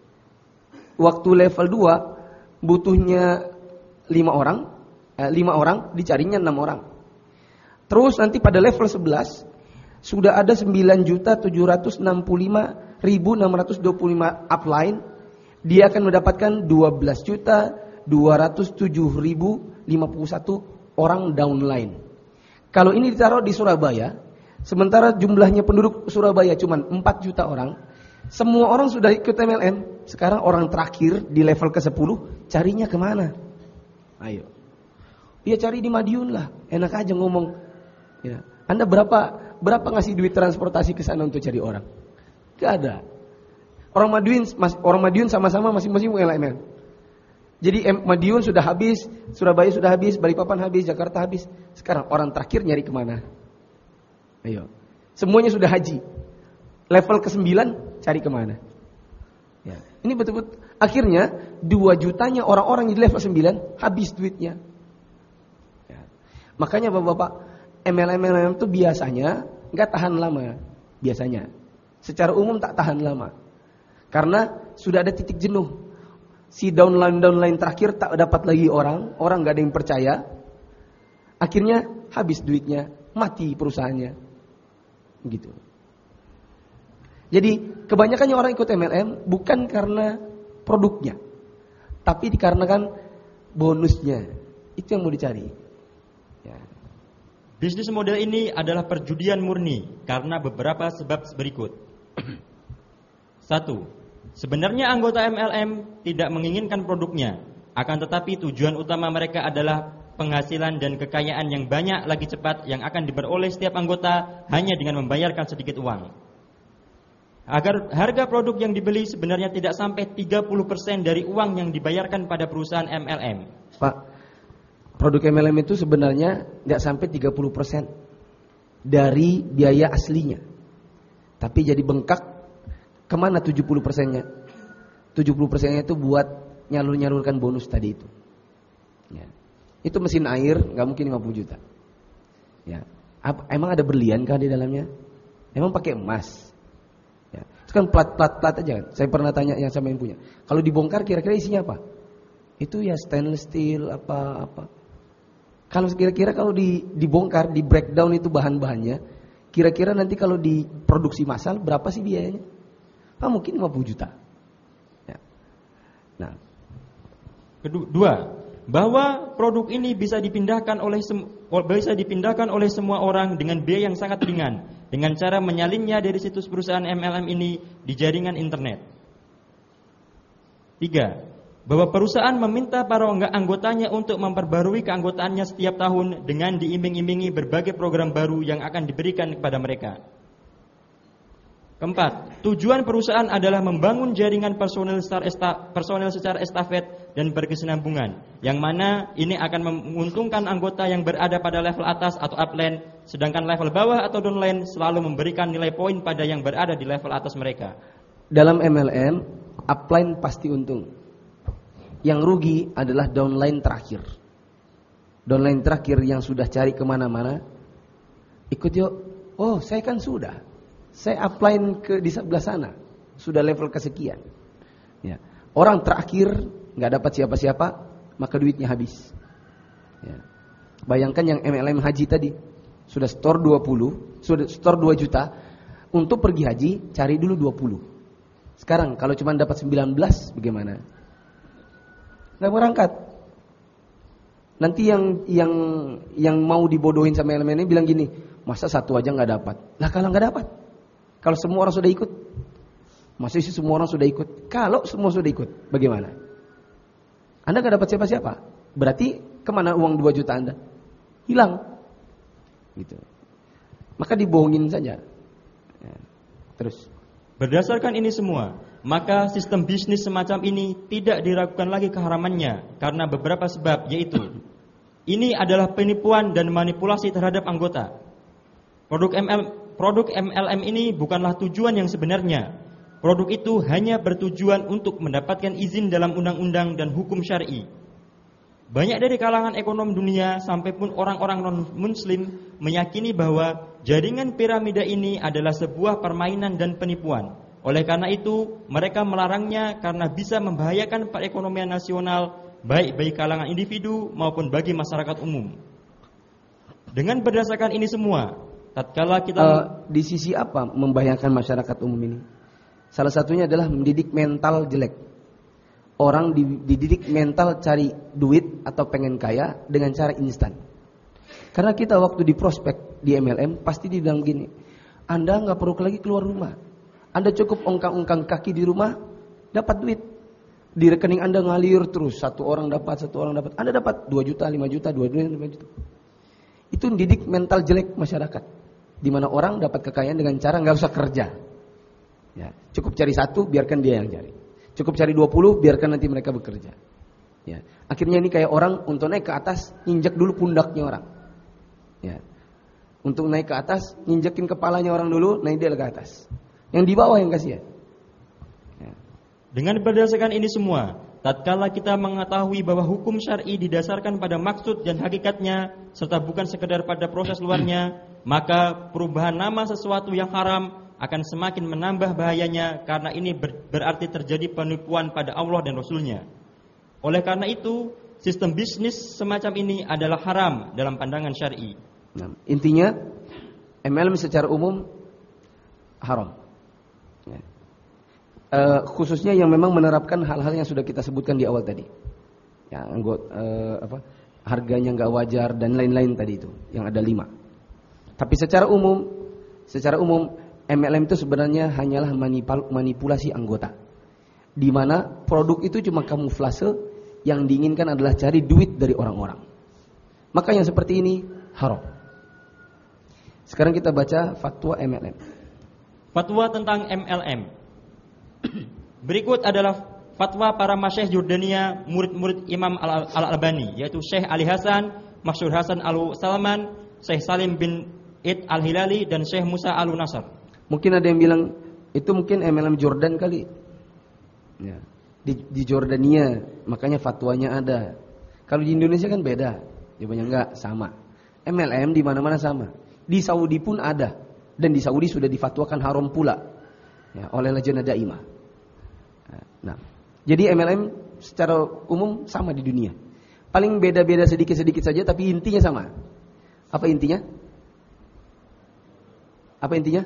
Waktu level 2 butuhnya 5 orang, dicarinya 6 orang. Terus nanti pada level 11 sudah ada 9.765.625 upline. Dia akan mendapatkan 12.207.051 orang downline. Kalau ini ditaruh di Surabaya, sementara jumlahnya penduduk Surabaya cuma 4 juta orang, semua orang sudah ikut MLM. Sekarang orang terakhir di level ke-10 carinya kemana? Ayo. Ya cari di Madiun lah, enak aja ngomong. Ya. Anda berapa ngasih duit transportasi ke sana untuk cari orang? Gak ada. Orang Madiun sama-sama masing-masing MLM. Jadi Madiun sudah habis, Surabaya sudah habis, Balikpapan habis, Jakarta habis. Sekarang orang terakhir nyari kemana? Ayo. Semuanya sudah haji. Level ke-9 cari kemana? Ya. Ini betul-betul akhirnya 2 jutanya orang-orang di level 9 habis duitnya. Ya. Makanya Bapak-bapak, MLM itu biasanya enggak tahan lama. Biasanya. Secara umum tak tahan lama. Karena sudah ada titik jenuh. Si downline terakhir tak dapat lagi orang enggak ada yang percaya. Akhirnya habis duitnya, mati perusahaannya. Gitu. Jadi kebanyakannya orang ikut MLM bukan karena produknya, tapi dikarenakan bonusnya. Itu yang mau dicari. Ya. Bisnis model ini adalah perjudian murni karena beberapa sebab berikut. 1. Sebenarnya anggota MLM tidak menginginkan produknya, akan tetapi tujuan utama mereka adalah penghasilan dan kekayaan yang banyak lagi cepat yang akan diperoleh setiap anggota hanya dengan membayarkan sedikit uang. Agar harga produk yang dibeli sebenarnya tidak sampai 30% dari uang yang dibayarkan pada perusahaan MLM. Pak, produk MLM itu sebenarnya nggak sampai 30% dari biaya aslinya. Tapi jadi bengkak. Kemana 70%-nya? 70%-nya itu buat nyalur-nyalurkan bonus tadi itu. Ya. Itu mesin air, nggak mungkin 50 juta. Ya. Emang ada berlian kah di dalamnya? Emang pakai emas? Ya. Itu kan plat aja kan. Saya pernah tanya yang sama yang punya. Kalau dibongkar kira-kira isinya apa? Itu ya stainless steel apa. Kalau kira-kira kalau dibongkar, di breakdown itu bahan-bahannya, kira-kira nanti kalau diproduksi massal berapa sih biayanya? Mungkin 50 juta. Ya. Nah, kedua, bahwa produk ini bisa dipindahkan oleh semua orang dengan biaya yang sangat ringan dengan cara menyalinnya dari situs perusahaan MLM ini di jaringan internet. 3. Bahwa perusahaan meminta para anggotanya untuk memperbarui keanggotaannya setiap tahun dengan diiming-imingi berbagai program baru yang akan diberikan kepada mereka. 4. Tujuan perusahaan adalah membangun jaringan personel secara estafet dan berkesinambungan, yang mana ini akan menguntungkan anggota yang berada pada level atas atau upline, sedangkan level bawah atau downline selalu memberikan nilai poin pada yang berada di level atas mereka. Dalam MLM, upline pasti untung. Yang rugi adalah downline terakhir. Downline terakhir yang sudah cari kemana-mana, ikut yuk. Oh, saya kan sudah. Saya upline di sebelah sana, sudah level kesekian. Ya. Orang terakhir nggak dapat siapa-siapa, maka duitnya habis. Ya. Bayangkan yang MLM haji tadi, sudah store 2 juta, untuk pergi haji cari dulu 20. Sekarang kalau cuma dapat 19, bagaimana? Nggak berangkat. Nanti yang mau dibodohin sama MLM ini bilang gini, masa satu aja nggak dapat? Lah kalau nggak dapat, kalau semua orang sudah ikut, masa sih semua orang sudah ikut? Kalau semua sudah ikut, bagaimana? Anda nggak dapat siapa-siapa, berarti kemana uang 2 juta Anda? Hilang, gitu. Maka dibohongin saja. Ya. Terus. Berdasarkan ini semua, maka sistem bisnis semacam ini tidak diragukan lagi keharamannya karena beberapa sebab, yaitu ini adalah penipuan dan manipulasi terhadap anggota. Produk MLM ini bukanlah tujuan yang sebenarnya. Produk itu hanya bertujuan untuk mendapatkan izin dalam undang-undang dan hukum syar'i. Banyak dari kalangan ekonom dunia sampai pun orang-orang non-muslim meyakini bahwa jaringan piramida ini adalah sebuah permainan dan penipuan. Oleh karena itu, mereka melarangnya karena bisa membahayakan perekonomian nasional baik bagi kalangan individu maupun bagi masyarakat umum. Dengan berdasarkan ini semua, tatkala kita di sisi apa membahayakan masyarakat umum ini? Salah satunya adalah mendidik mental jelek. Orang dididik mental cari duit atau pengen kaya dengan cara instan. Karena kita waktu di prospek di MLM pasti dibilang gini, Anda nggak perlu lagi keluar rumah. Anda cukup ongkang-ongkang kaki di rumah, dapat duit. Di rekening Anda ngalir terus, satu orang dapat. Anda dapat 2 juta, 5 juta, 2 juta, 5 juta. Itu mendidik mental jelek masyarakat. Di mana orang dapat kekayaan dengan cara nggak usah kerja. Ya, cukup cari satu, biarkan dia yang cari. Cukup cari 20, biarkan nanti mereka bekerja. Ya. Akhirnya ini kayak orang untuk naik ke atas, injek dulu pundaknya orang. Ya. Untuk naik ke atas, injekin kepalanya orang dulu, naik dia ke atas. Yang di bawah yang kasihan. Ya. Dengan berdasarkan ini semua, tatkala kita mengetahui bahwa hukum syar'i didasarkan pada maksud dan hakikatnya, serta bukan sekedar pada proses luarnya, maka perubahan nama sesuatu yang haram akan semakin menambah bahayanya karena ini berarti terjadi penipuan pada Allah dan Rasulnya. Oleh karena itu, sistem bisnis semacam ini adalah haram dalam pandangan syar'i. Nah, intinya MLM secara umum haram. Ya. Khususnya yang memang menerapkan hal-hal yang sudah kita sebutkan di awal tadi. Ya, harganya nggak wajar dan lain-lain tadi itu, yang ada 5. Tapi secara umum MLM itu sebenarnya hanyalah manipulasi anggota, di mana produk itu cuma kamuflase, yang diinginkan adalah cari duit dari orang-orang. Maka yang seperti ini haram. Sekarang kita baca fatwa MLM. Fatwa tentang MLM. Berikut adalah fatwa para masyayikh Jordania, murid-murid Imam Al-Albani, yaitu Syekh Ali Hasan, Masyhur Hasan Al-Salman, Syekh Salim bin Id Al-Hilali, dan Syekh Musa Al-Nasr. Mungkin ada yang bilang itu mungkin MLM Jordan kali. Ya. Di Jordania, makanya fatwanya ada. Kalau di Indonesia kan beda. Jawabannya enggak, sama. MLM di mana-mana sama. Di Saudi pun ada, dan di Saudi sudah difatwakan haram pula. ya, oleh Lajnah Daimah. Nah, jadi MLM secara umum sama di dunia. Paling beda-beda sedikit-sedikit saja, tapi intinya sama. Apa intinya? Apa intinya?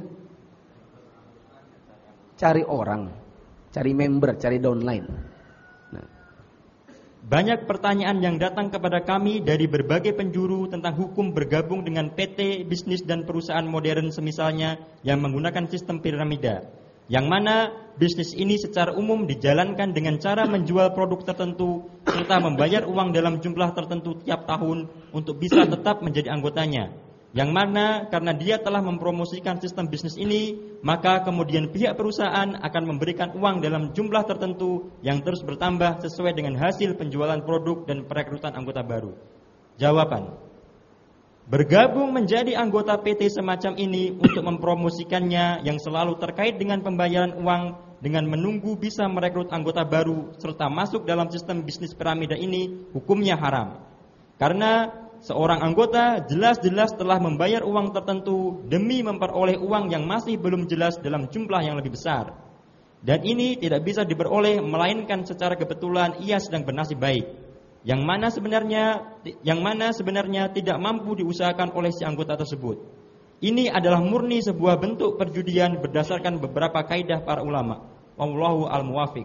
Cari orang, cari member, cari downline. Nah. Banyak pertanyaan yang datang kepada kami dari berbagai penjuru tentang hukum bergabung dengan PT, bisnis dan perusahaan modern semisalnya yang menggunakan sistem piramida. Yang mana bisnis ini secara umum dijalankan dengan cara menjual produk tertentu serta membayar uang dalam jumlah tertentu tiap tahun untuk bisa tetap menjadi anggotanya. Yang mana karena dia telah mempromosikan sistem bisnis ini, maka kemudian pihak perusahaan akan memberikan uang dalam jumlah tertentu yang terus bertambah sesuai dengan hasil penjualan produk dan perekrutan anggota baru. Jawaban: bergabung menjadi anggota PT semacam ini untuk mempromosikannya yang selalu terkait dengan pembayaran uang dengan menunggu bisa merekrut anggota baru serta masuk dalam sistem bisnis piramida ini hukumnya haram. Karena seorang anggota jelas-jelas telah membayar uang tertentu demi memperoleh uang yang masih belum jelas dalam jumlah yang lebih besar. Dan ini tidak bisa diperoleh melainkan secara kebetulan ia sedang bernasib baik. Yang mana sebenarnya tidak mampu diusahakan oleh si anggota tersebut. Ini adalah murni sebuah bentuk perjudian berdasarkan beberapa kaidah para ulama. Wallahu al-muwafiq.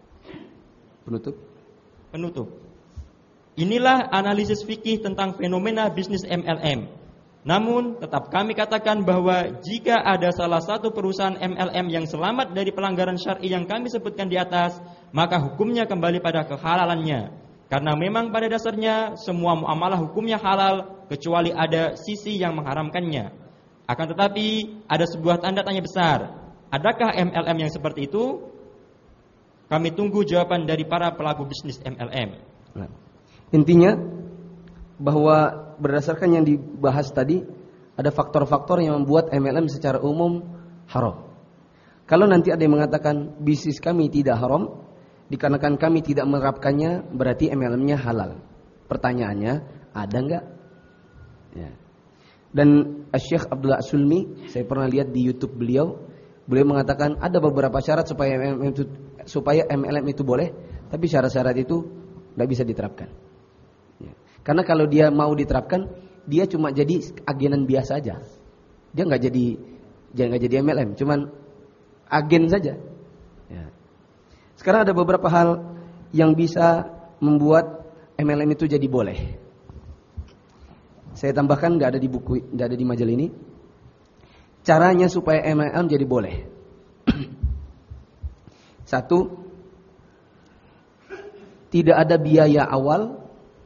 Penutup. Inilah analisis fikih tentang fenomena bisnis MLM. Namun tetap kami katakan bahwa jika ada salah satu perusahaan MLM yang selamat dari pelanggaran syar'i yang kami sebutkan di atas, maka hukumnya kembali pada kehalalannya. Karena memang pada dasarnya semua muamalah hukumnya halal kecuali ada sisi yang mengharamkannya. Akan tetapi ada sebuah tanda tanya besar. Adakah MLM yang seperti itu? Kami tunggu jawaban dari para pelaku bisnis MLM. Nah, intinya bahwa berdasarkan yang dibahas tadi ada faktor-faktor yang membuat MLM secara umum haram. Kalau nanti ada yang mengatakan bisnis kami tidak haram, dikarenakan kami tidak menerapkannya, berarti MLM-nya halal. Pertanyaannya, ada enggak? Ya. Dan Syekh Abdullah Sulmi, saya pernah lihat di YouTube beliau mengatakan ada beberapa syarat supaya MLM itu boleh, tapi syarat-syarat itu tidak bisa diterapkan. Ya. Karena kalau dia mau diterapkan, dia cuma jadi agenan biasa aja. Dia nggak jadi MLM, cuman agen saja. Ya. Sekarang ada beberapa hal yang bisa membuat MLM itu jadi boleh. Saya tambahkan, nggak ada di buku, nggak ada di majalah ini. Caranya supaya MLM jadi boleh. Satu, tidak ada biaya awal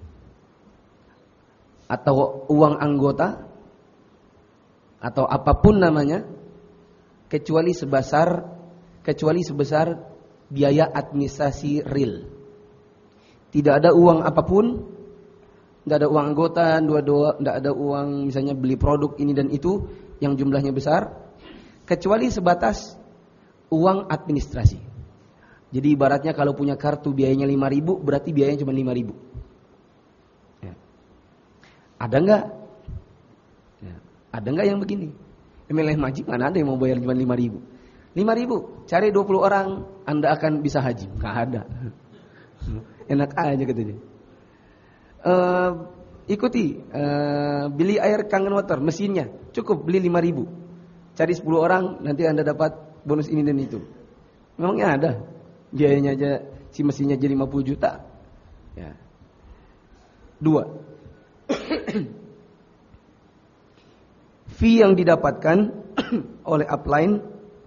atau uang anggota atau apapun namanya kecuali sebesar biaya administrasi real. Tidak ada uang apapun, tidak ada uang anggota, tidak ada uang misalnya beli produk ini dan itu yang jumlahnya besar, kecuali sebatas uang administrasi. Jadi ibaratnya kalau punya kartu biayanya 5.000, berarti biayanya cuma 5.000. Ya. Ada enggak? Ya. Ada enggak yang begini? MLM haji mana ada yang mau bayar cuma 5.000? 5.000, cari 20 orang, Anda akan bisa haji. Nggak ada. Enak aja katanya. Ikuti, beli air Kangen Water, mesinnya cukup beli 5.000. Cari 10 orang, nanti Anda dapat bonus ini dan itu. Memangnya ada? Biayanya aja si mesinnya jadi 50 juta. Ya. 2. Fee yang didapatkan oleh upline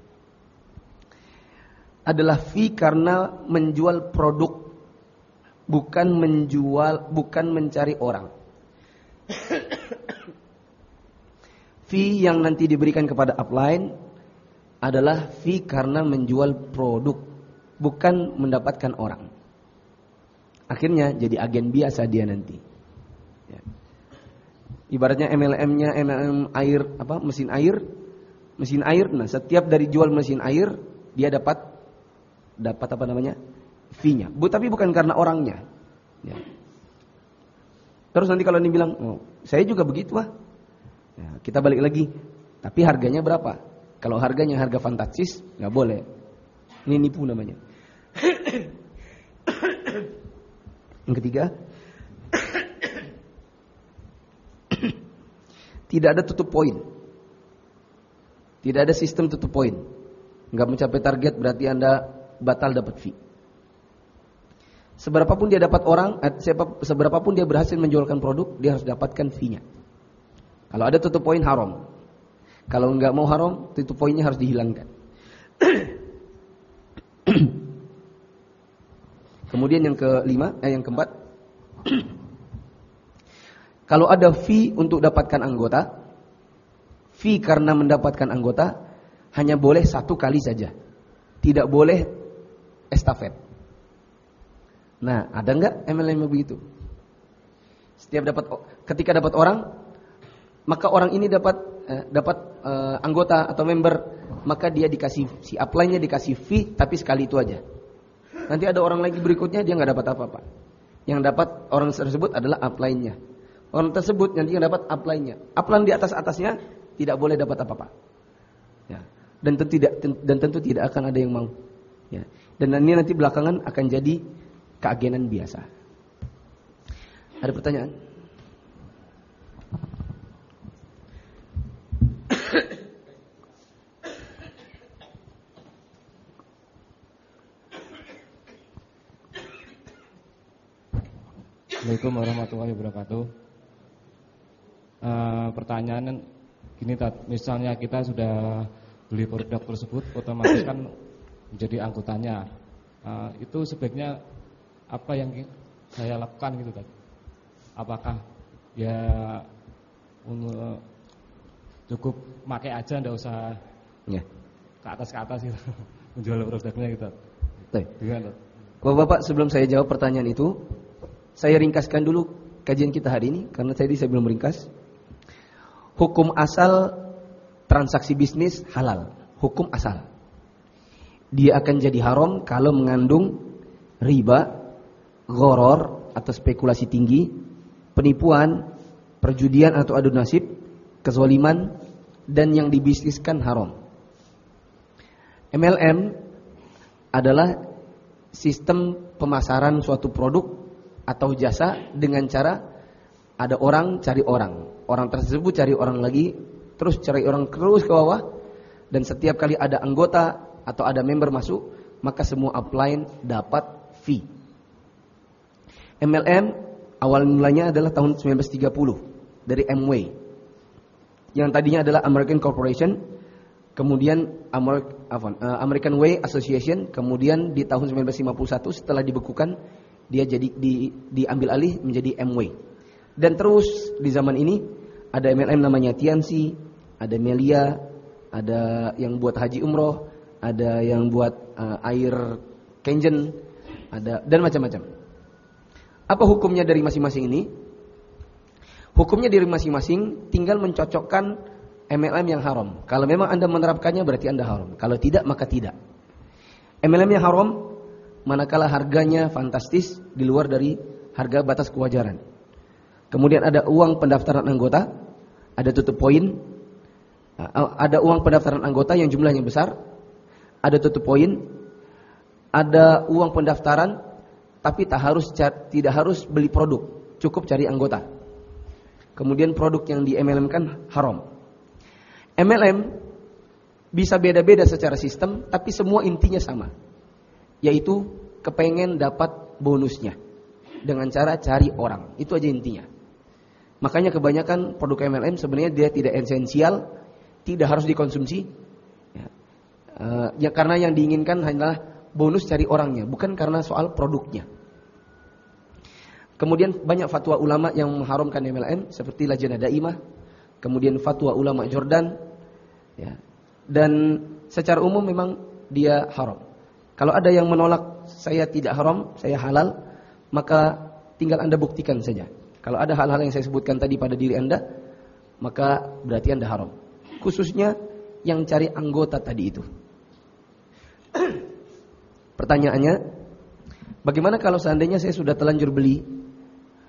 adalah fee karena menjual produk, bukan mencari orang. Fee yang nanti diberikan kepada upline adalah fee karena menjual produk, bukan mendapatkan orang. Akhirnya jadi agen biasa dia nanti. Ya. Ibaratnya MLM-nya MLM air, mesin air. Nah, setiap dari jual mesin air dia dapat fee-nya. Tapi bukan karena orangnya. Ya. Terus nanti kalau dibilang, saya juga begitu Ya, kita balik lagi. Tapi harganya berapa? Kalau harganya harga fantastis, nggak boleh. Ini nipu namanya. Yang ketiga, tidak ada tutup poin. Tidak ada sistem tutup poin. Nggak mencapai target berarti Anda batal dapat fee. Seberapapun dia dapat seberapapun dia berhasil menjualkan produk, dia harus dapatkan fee-nya. Kalau ada tutup poin haram. Kalau nggak mau haram, tutup poinnya harus dihilangkan. Kemudian yang keempat, kalau ada fee untuk dapatkan anggota, fee karena mendapatkan anggota hanya boleh 1 kali saja, tidak boleh estafet. Nah, ada nggak MLM begitu? Ketika dapat orang, maka orang ini dapat anggota atau member, maka dia dikasih si upline-nya dikasih fee, tapi sekali itu aja. Nanti ada orang lagi berikutnya dia nggak dapat apa-apa. Yang dapat orang tersebut adalah upline-nya. Orang tersebut nanti yang dapat upline-nya. Upline di atasnya tidak boleh dapat apa-apa. Ya. Dan tentu tidak akan ada yang mau. Ya. Dan ini nanti belakangan akan jadi keagenan biasa. Ada pertanyaan? Assalamualaikum warahmatullahi wabarakatuh. Pertanyaan gini, misalnya kita sudah beli produk tersebut, otomatis kan menjadi anggotanya. Itu sebaiknya apa yang saya lakukan gitu, Tat? Apakah ya cukup pakai aja, nggak usah ke atas gitu, menjual produknya gitu? Gimana? Bapak, sebelum saya jawab pertanyaan itu, saya ringkaskan dulu kajian kita hari ini, karena tadi saya belum ringkas. Hukum asal transaksi bisnis halal. Hukum asal. Dia akan jadi haram kalau mengandung riba, gharar atau spekulasi tinggi, penipuan, perjudian atau adu nasib, kezaliman, dan yang dibisniskan haram. MLM adalah sistem pemasaran suatu produk atau jasa dengan cara ada orang cari orang tersebut cari orang lagi, terus cari orang terus ke bawah, dan setiap kali ada anggota atau ada member masuk, maka semua upline dapat fee. MLM awal mulanya adalah tahun 1930 dari Amway, yang tadinya adalah American Corporation, kemudian American Way Association, kemudian di tahun 1951 setelah dibekukan dia jadi diambil alih menjadi Amway. Dan terus di zaman ini ada MLM namanya Tianxi, ada Melia, ada yang buat haji umroh, ada yang buat air Kenjen, ada dan macam-macam. Apa hukumnya dari masing-masing ini? Hukumnya dari masing-masing tinggal mencocokkan MLM yang haram. Kalau memang Anda menerapkannya berarti Anda haram. Kalau tidak maka tidak. MLM yang haram manakala harganya fantastis di luar dari harga batas kewajaran. Kemudian ada uang pendaftaran anggota, ada tutup poin, ada uang pendaftaran anggota yang jumlahnya besar, ada tutup poin, ada uang pendaftaran tapi tidak harus beli produk, cukup cari anggota. Kemudian produk yang di MLM kan haram. MLM bisa beda-beda secara sistem, tapi semua intinya sama, yaitu kepengen dapat bonusnya dengan cara cari orang. Itu aja intinya. Makanya kebanyakan produk MLM sebenarnya dia tidak esensial, tidak harus dikonsumsi. Ya, karena yang diinginkan hanyalah bonus cari orangnya, bukan karena soal produknya. Kemudian banyak fatwa ulama yang mengharamkan MLM seperti Lajnah Daimah, kemudian fatwa ulama Jordan, ya. Dan secara umum memang dia haram. Kalau ada yang menolak saya tidak haram, saya halal, maka tinggal Anda buktikan saja. Kalau ada hal-hal yang saya sebutkan tadi pada diri Anda, maka berarti Anda haram. Khususnya yang cari anggota tadi itu. Pertanyaannya, bagaimana kalau seandainya saya sudah telanjur beli?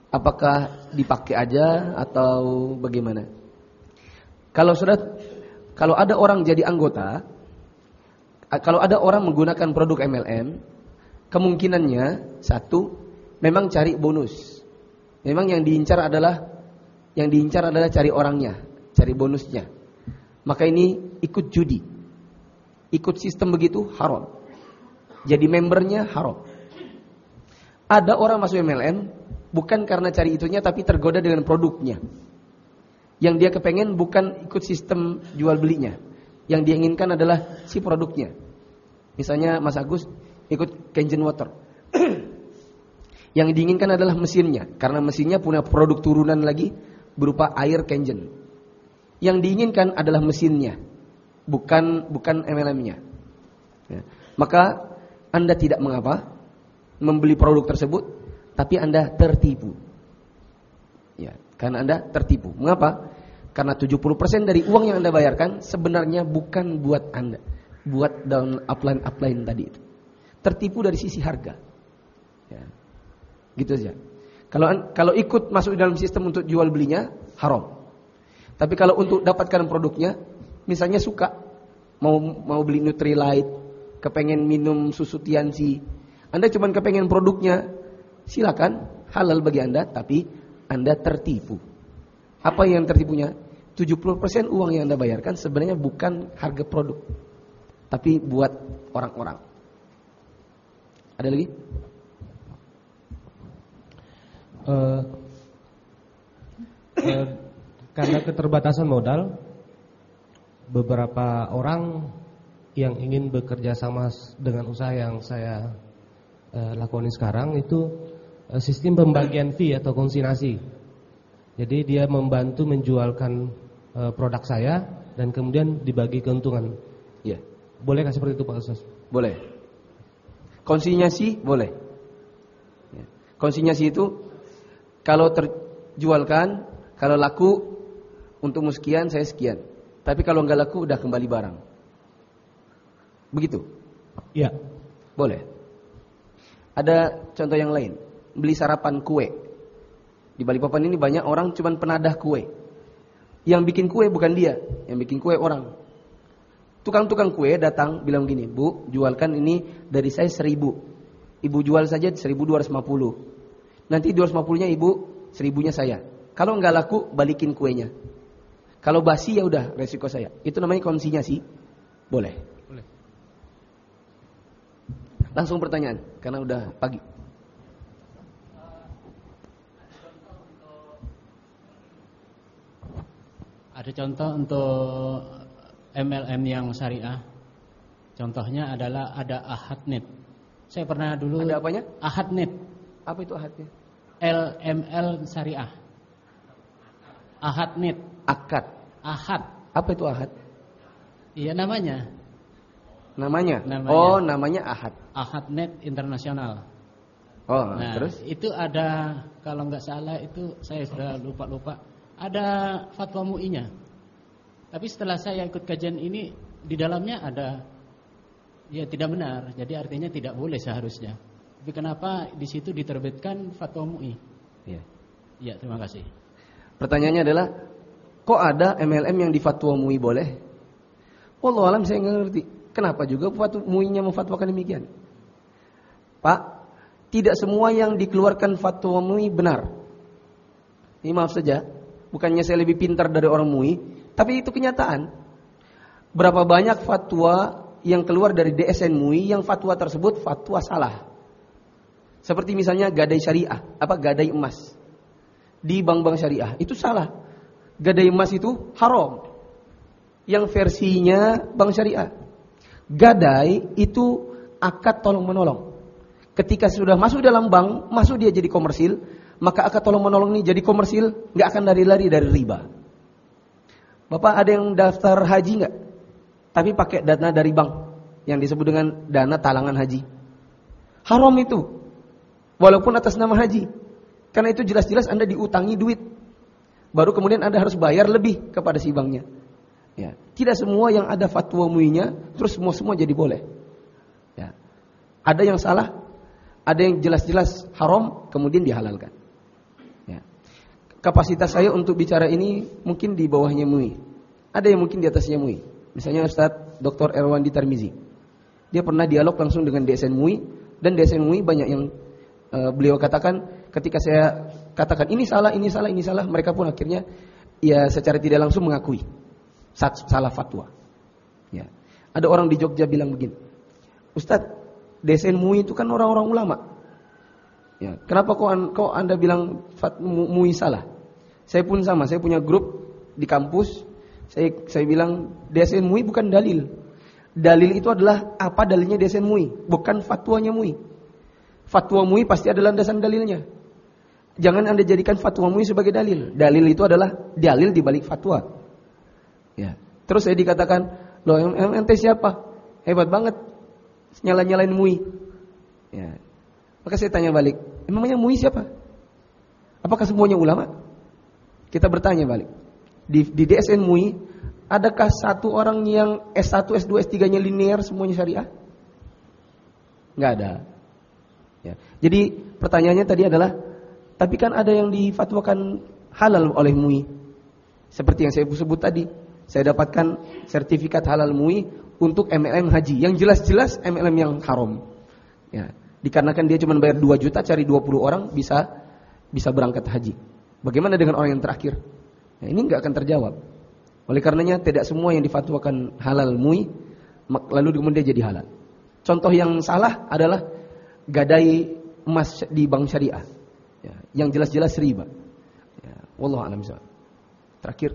Apakah dipakai aja atau bagaimana? Kalau Kalau ada orang jadi anggota, kalau ada orang menggunakan produk MLM, kemungkinannya satu, memang cari bonus. Memang yang diincar adalah cari orangnya, cari bonusnya. Maka ini ikut judi, ikut sistem begitu haram. Jadi membernya haram. Ada orang masuk MLM bukan karena cari itunya, tapi tergoda dengan produknya. Yang dia kepengen bukan ikut sistem jual belinya. Yang dia inginkan adalah si produknya. Misalnya Mas Agus ikut Kenjen Water. Yang diinginkan adalah mesinnya, karena mesinnya punya produk turunan lagi berupa air Kenjen. Yang diinginkan adalah mesinnya, bukan MLM-nya. Ya. Maka Anda tidak mengapa membeli produk tersebut, tapi Anda tertipu. Ya, karena Anda tertipu. Mengapa? Karena 70% dari uang yang Anda bayarkan sebenarnya bukan buat Anda, buat down upline tadi itu. Tertipu dari sisi harga. Ya. Gitu saja. Kalau ikut masuk dalam sistem untuk jual belinya haram. Tapi kalau untuk dapatkan produknya, misalnya suka mau beli Nutrilite, kepengen minum susu Tiansi, Anda cuma kepengen produknya, silakan, halal bagi Anda, tapi Anda tertipu. Apa yang tertipunya? 70% uang yang Anda bayarkan sebenarnya bukan harga produk, tapi buat orang-orang. Ada lagi? Karena keterbatasan modal, beberapa orang yang ingin bekerja sama dengan usaha yang saya lakoni sekarang itu sistem pembagian fee atau konsinyasi. Jadi dia membantu menjualkan produk saya dan kemudian dibagi keuntungan. Iya. Bolehkah seperti itu Pak Ustaz? Boleh. Konsinyasi boleh. Ya. Konsinyasi itu kalau terjualkan, kalau laku untuk sekian saya sekian. Tapi kalau enggak laku udah kembali barang. Begitu? Iya. Boleh. Ada contoh yang lain. Beli sarapan kue. Di Balikpapan ini banyak orang cuman penadah kue. Yang bikin kue bukan dia, yang bikin kue orang. Tukang-tukang kue datang bilang gini, "Bu, jualkan ini dari saya 1.000. Ibu jual saja 1.250. Nanti 250-nya ibu, 1.000-nya saya. Kalau enggak laku, balikin kuenya. Kalau basi ya udah resiko saya." Itu namanya konsinyasi. Boleh. Boleh. Langsung pertanyaan karena udah pagi. Ada contoh untuk MLM yang syariah. Contohnya adalah ada Ahadnet. Saya pernah dulu. Ada apanya? Ahadnet. Apa itu ahadnya? LML syariah. Ahadnet. Akad. Ahad. Apa itu ahad? Iya namanya. Namanya? Namanya. Oh, namanya ahad. Ahadnet Internasional. Oh, Nah, terus? itu ada, kalau nggak salah itu saya sudah lupa. Ada fatwa MUI-nya. Tapi setelah saya ikut kajian ini, di dalamnya ada, ya tidak benar. Jadi artinya tidak boleh seharusnya. Tapi kenapa di situ diterbitkan fatwa MUI? Iya. Ya, terima kasih. Pertanyaannya adalah, kok ada MLM yang di fatwa MUI boleh? Wallahu alam, saya nggak ngerti. Kenapa juga MUI-nya memfatwakan demikian? Pak, tidak semua yang dikeluarkan fatwa MUI benar. Ini maaf saja, bukannya saya lebih pintar dari orang MUI, tapi itu kenyataan. Berapa banyak fatwa yang keluar dari DSN MUI yang fatwa tersebut fatwa salah. Seperti misalnya gadai syariah, gadai emas di bank-bank syariah, itu salah. Gadai emas itu haram. Yang versinya bank syariah. Gadai itu akad tolong menolong. Ketika sudah masuk dalam bank, masuk dia jadi komersil, maka akad tolong menolong ini jadi komersil, nggak akan lari-lari dari riba. Bapak ada yang daftar haji nggak? Tapi pakai dana dari bank yang disebut dengan dana talangan haji. Haram itu, walaupun atas nama haji. Karena itu jelas-jelas Anda diutangi duit. Baru kemudian Anda harus bayar lebih kepada si banknya. Ya, tidak semua yang ada fatwa MUI-nya terus semua jadi boleh. Ya. Ada yang salah, ada yang jelas-jelas haram kemudian dihalalkan. Ya. Kapasitas saya untuk bicara ini mungkin di bawahnya MUI. Ada yang mungkin di atasnya MUI. Misalnya Ustadz Dr. Erwandi Tarmizi. Dia pernah dialog langsung dengan DSN MUI, dan DSN MUI banyak yang beliau katakan ketika saya katakan ini salah, mereka pun akhirnya ya secara tidak langsung mengakui salah fatwa. Ya. Ada orang di Jogja bilang begini, Ustadz, DSN MUI itu kan orang-orang ulama. Ya, kenapa kok Anda bilang MUI salah? Saya pun sama, saya punya grup di kampus. Saya bilang DSN MUI bukan dalil. Dalil itu adalah apa dalilnya DSN MUI, bukan fatwanya MUI. Fatwa MUI pasti ada landasan dalilnya. Jangan Anda jadikan fatwa MUI sebagai dalil. Dalil itu adalah dalil di balik fatwa. Ya. Terus saya dikatakan, loh ente siapa? Hebat banget, nyalain MUI. Ya. Maka saya tanya balik, emangnya MUI siapa? Apakah semuanya ulama? Kita bertanya balik. Di DSN MUI, adakah satu orang yang S1, S2, S3-nya linear semuanya syariah? Nggak ada. Ya. Jadi pertanyaannya tadi adalah, tapi kan ada yang difatwakan halal oleh MUI. Seperti yang saya sebut tadi, saya dapatkan sertifikat halal MUI untuk MLM haji, yang jelas-jelas MLM yang haram. Ya. Dikarenakan dia cuma bayar 2 juta, cari 20 orang bisa berangkat haji. Bagaimana dengan orang yang terakhir? Ya, ini nggak akan terjawab. Oleh karenanya tidak semua yang difatwakan halal MUI lalu kemudian dia jadi halal. Contoh yang salah adalah gadai emas di bank syariah, ya, yang jelas-jelas riba. Ya, wallahu a'lam bishawab. Terakhir,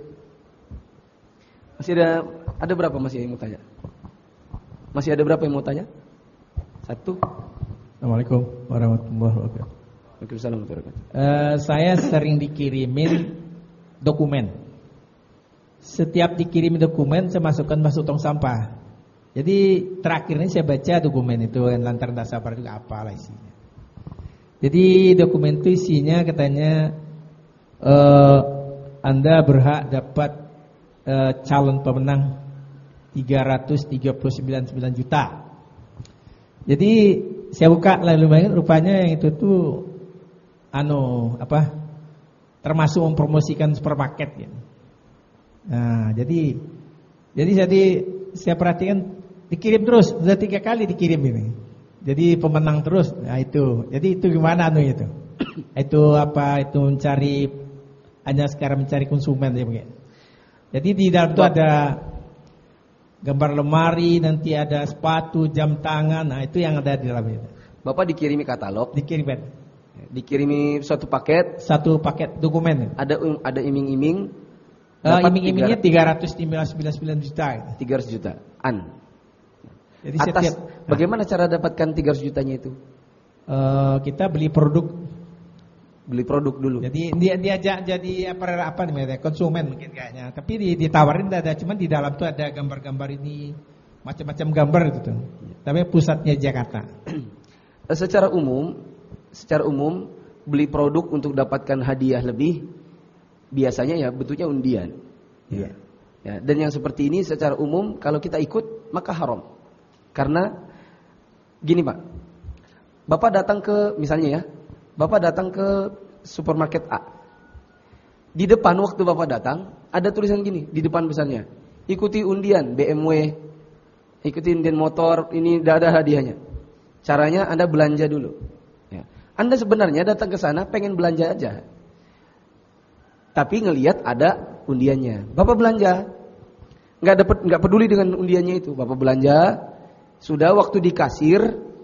masih ada berapa masih yang mau tanya? Masih ada berapa yang mau tanya? 1. Assalamualaikum warahmatullahi wabarakatuh. Waalaikumsalam warahmatullahi wabarakatuh. Saya sering dikirimin dokumen. Setiap dikirimin dokumen saya masuk tong sampah. Jadi terakhir ini saya baca dokumen itu lantaran sabar itu apalah isinya. Jadi dokumen itu isinya katanya Anda berhak dapat calon pemenang 339 juta. Jadi saya buka lalu rupanya yang itu tuh termasuk mempromosikan supermarket ya. Nah, jadi saya perhatikan dikirim terus, sudah 3 kali dikirim ini. Jadi pemenang terus. Nah itu. Jadi itu gimana itu? Itu apa? Itu hanya sekarang mencari konsumen ya mungkin. Jadi di dalam itu ada gambar lemari, nanti ada sepatu, jam tangan. Nah, itu yang ada di dalam itu. Bapak dikirimi katalog, dikirimi satu paket dokumen. Ada iming-iming. Iming-imingnya 399 juta. 300 jutaan. Jadi bagaimana cara dapatkan 300 jutanya itu? Kita beli produk dulu. Jadi dia jadi apa namanya, konsumen mungkin kayaknya. Tapi ditawarin ada, cuman di dalam tuh ada gambar-gambar ini, macam-macam gambar gitu. Tapi pusatnya Jakarta. Secara umum beli produk untuk dapatkan hadiah lebih biasanya ya bentuknya undian. Ya. Ya, dan yang seperti ini secara umum kalau kita ikut maka haram. Karena gini Pak, Bapak datang ke supermarket A. Di depan waktu Bapak datang ada tulisan gini di depan besarnya, ikuti undian BMW, ikuti undian motor, ini tidak ada hadiahnya. Caranya Anda belanja dulu. Ya. Anda sebenarnya datang ke sana pengen belanja aja, tapi ngelihat ada undiannya. Bapak belanja, nggak peduli dengan undiannya itu. Bapak belanja, sudah waktu di kasir,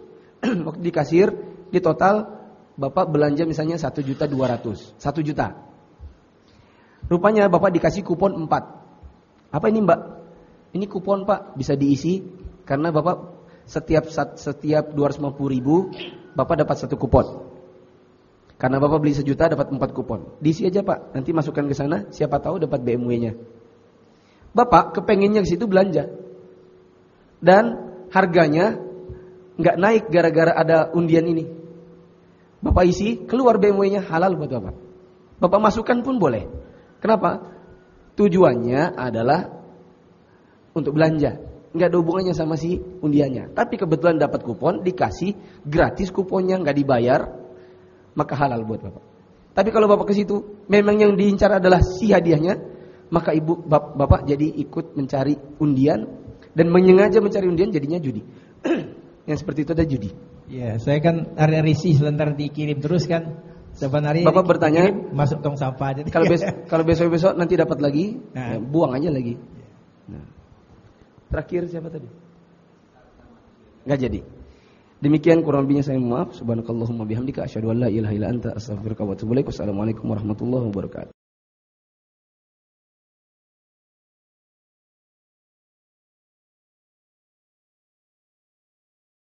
di total Bapak belanja misalnya 1.200.000, 1 juta. Rupanya Bapak dikasih kupon 4. Apa ini Mbak? Ini kupon Pak, bisa diisi karena Bapak setiap 250.000 Bapak dapat 1 kupon. Karena Bapak beli 1 juta dapat 4 kupon. Diisi aja Pak, nanti masukkan ke sana, siapa tahu dapat BMW-nya. Bapak kepengennya ke situ belanja. Dan harganya enggak naik gara-gara ada undian ini. Bapak isi, keluar BMW-nya, halal buat Bapak. Bapak masukkan pun boleh. Kenapa? Tujuannya adalah untuk belanja. Enggak ada hubungannya sama si undiannya. Tapi kebetulan dapat kupon, dikasih gratis kuponnya, enggak dibayar, maka halal buat Bapak. Tapi kalau Bapak ke situ, memang yang diincar adalah si hadiahnya, maka bapak jadi ikut mencari undian dan menyengaja mencari undian, jadinya judi. Yang seperti itu ada judi. Ya, saya kan hari-hari sih sebentar dikirim terus kan. Sebenarnya Bapak bertanya, masuk tong sampah aja. Kalau besok-besok nanti dapat lagi, Nah. ya, buang aja lagi. Nah. Terakhir siapa tadi? Nggak jadi. Demikian kurang lebihnya saya maaf. Subhanakallahumma bihamdika asyhadu an la ilaha illa anta astaghfiruka wa atubu ilaik. Wassalamualaikum warahmatullahi wabarakatuh.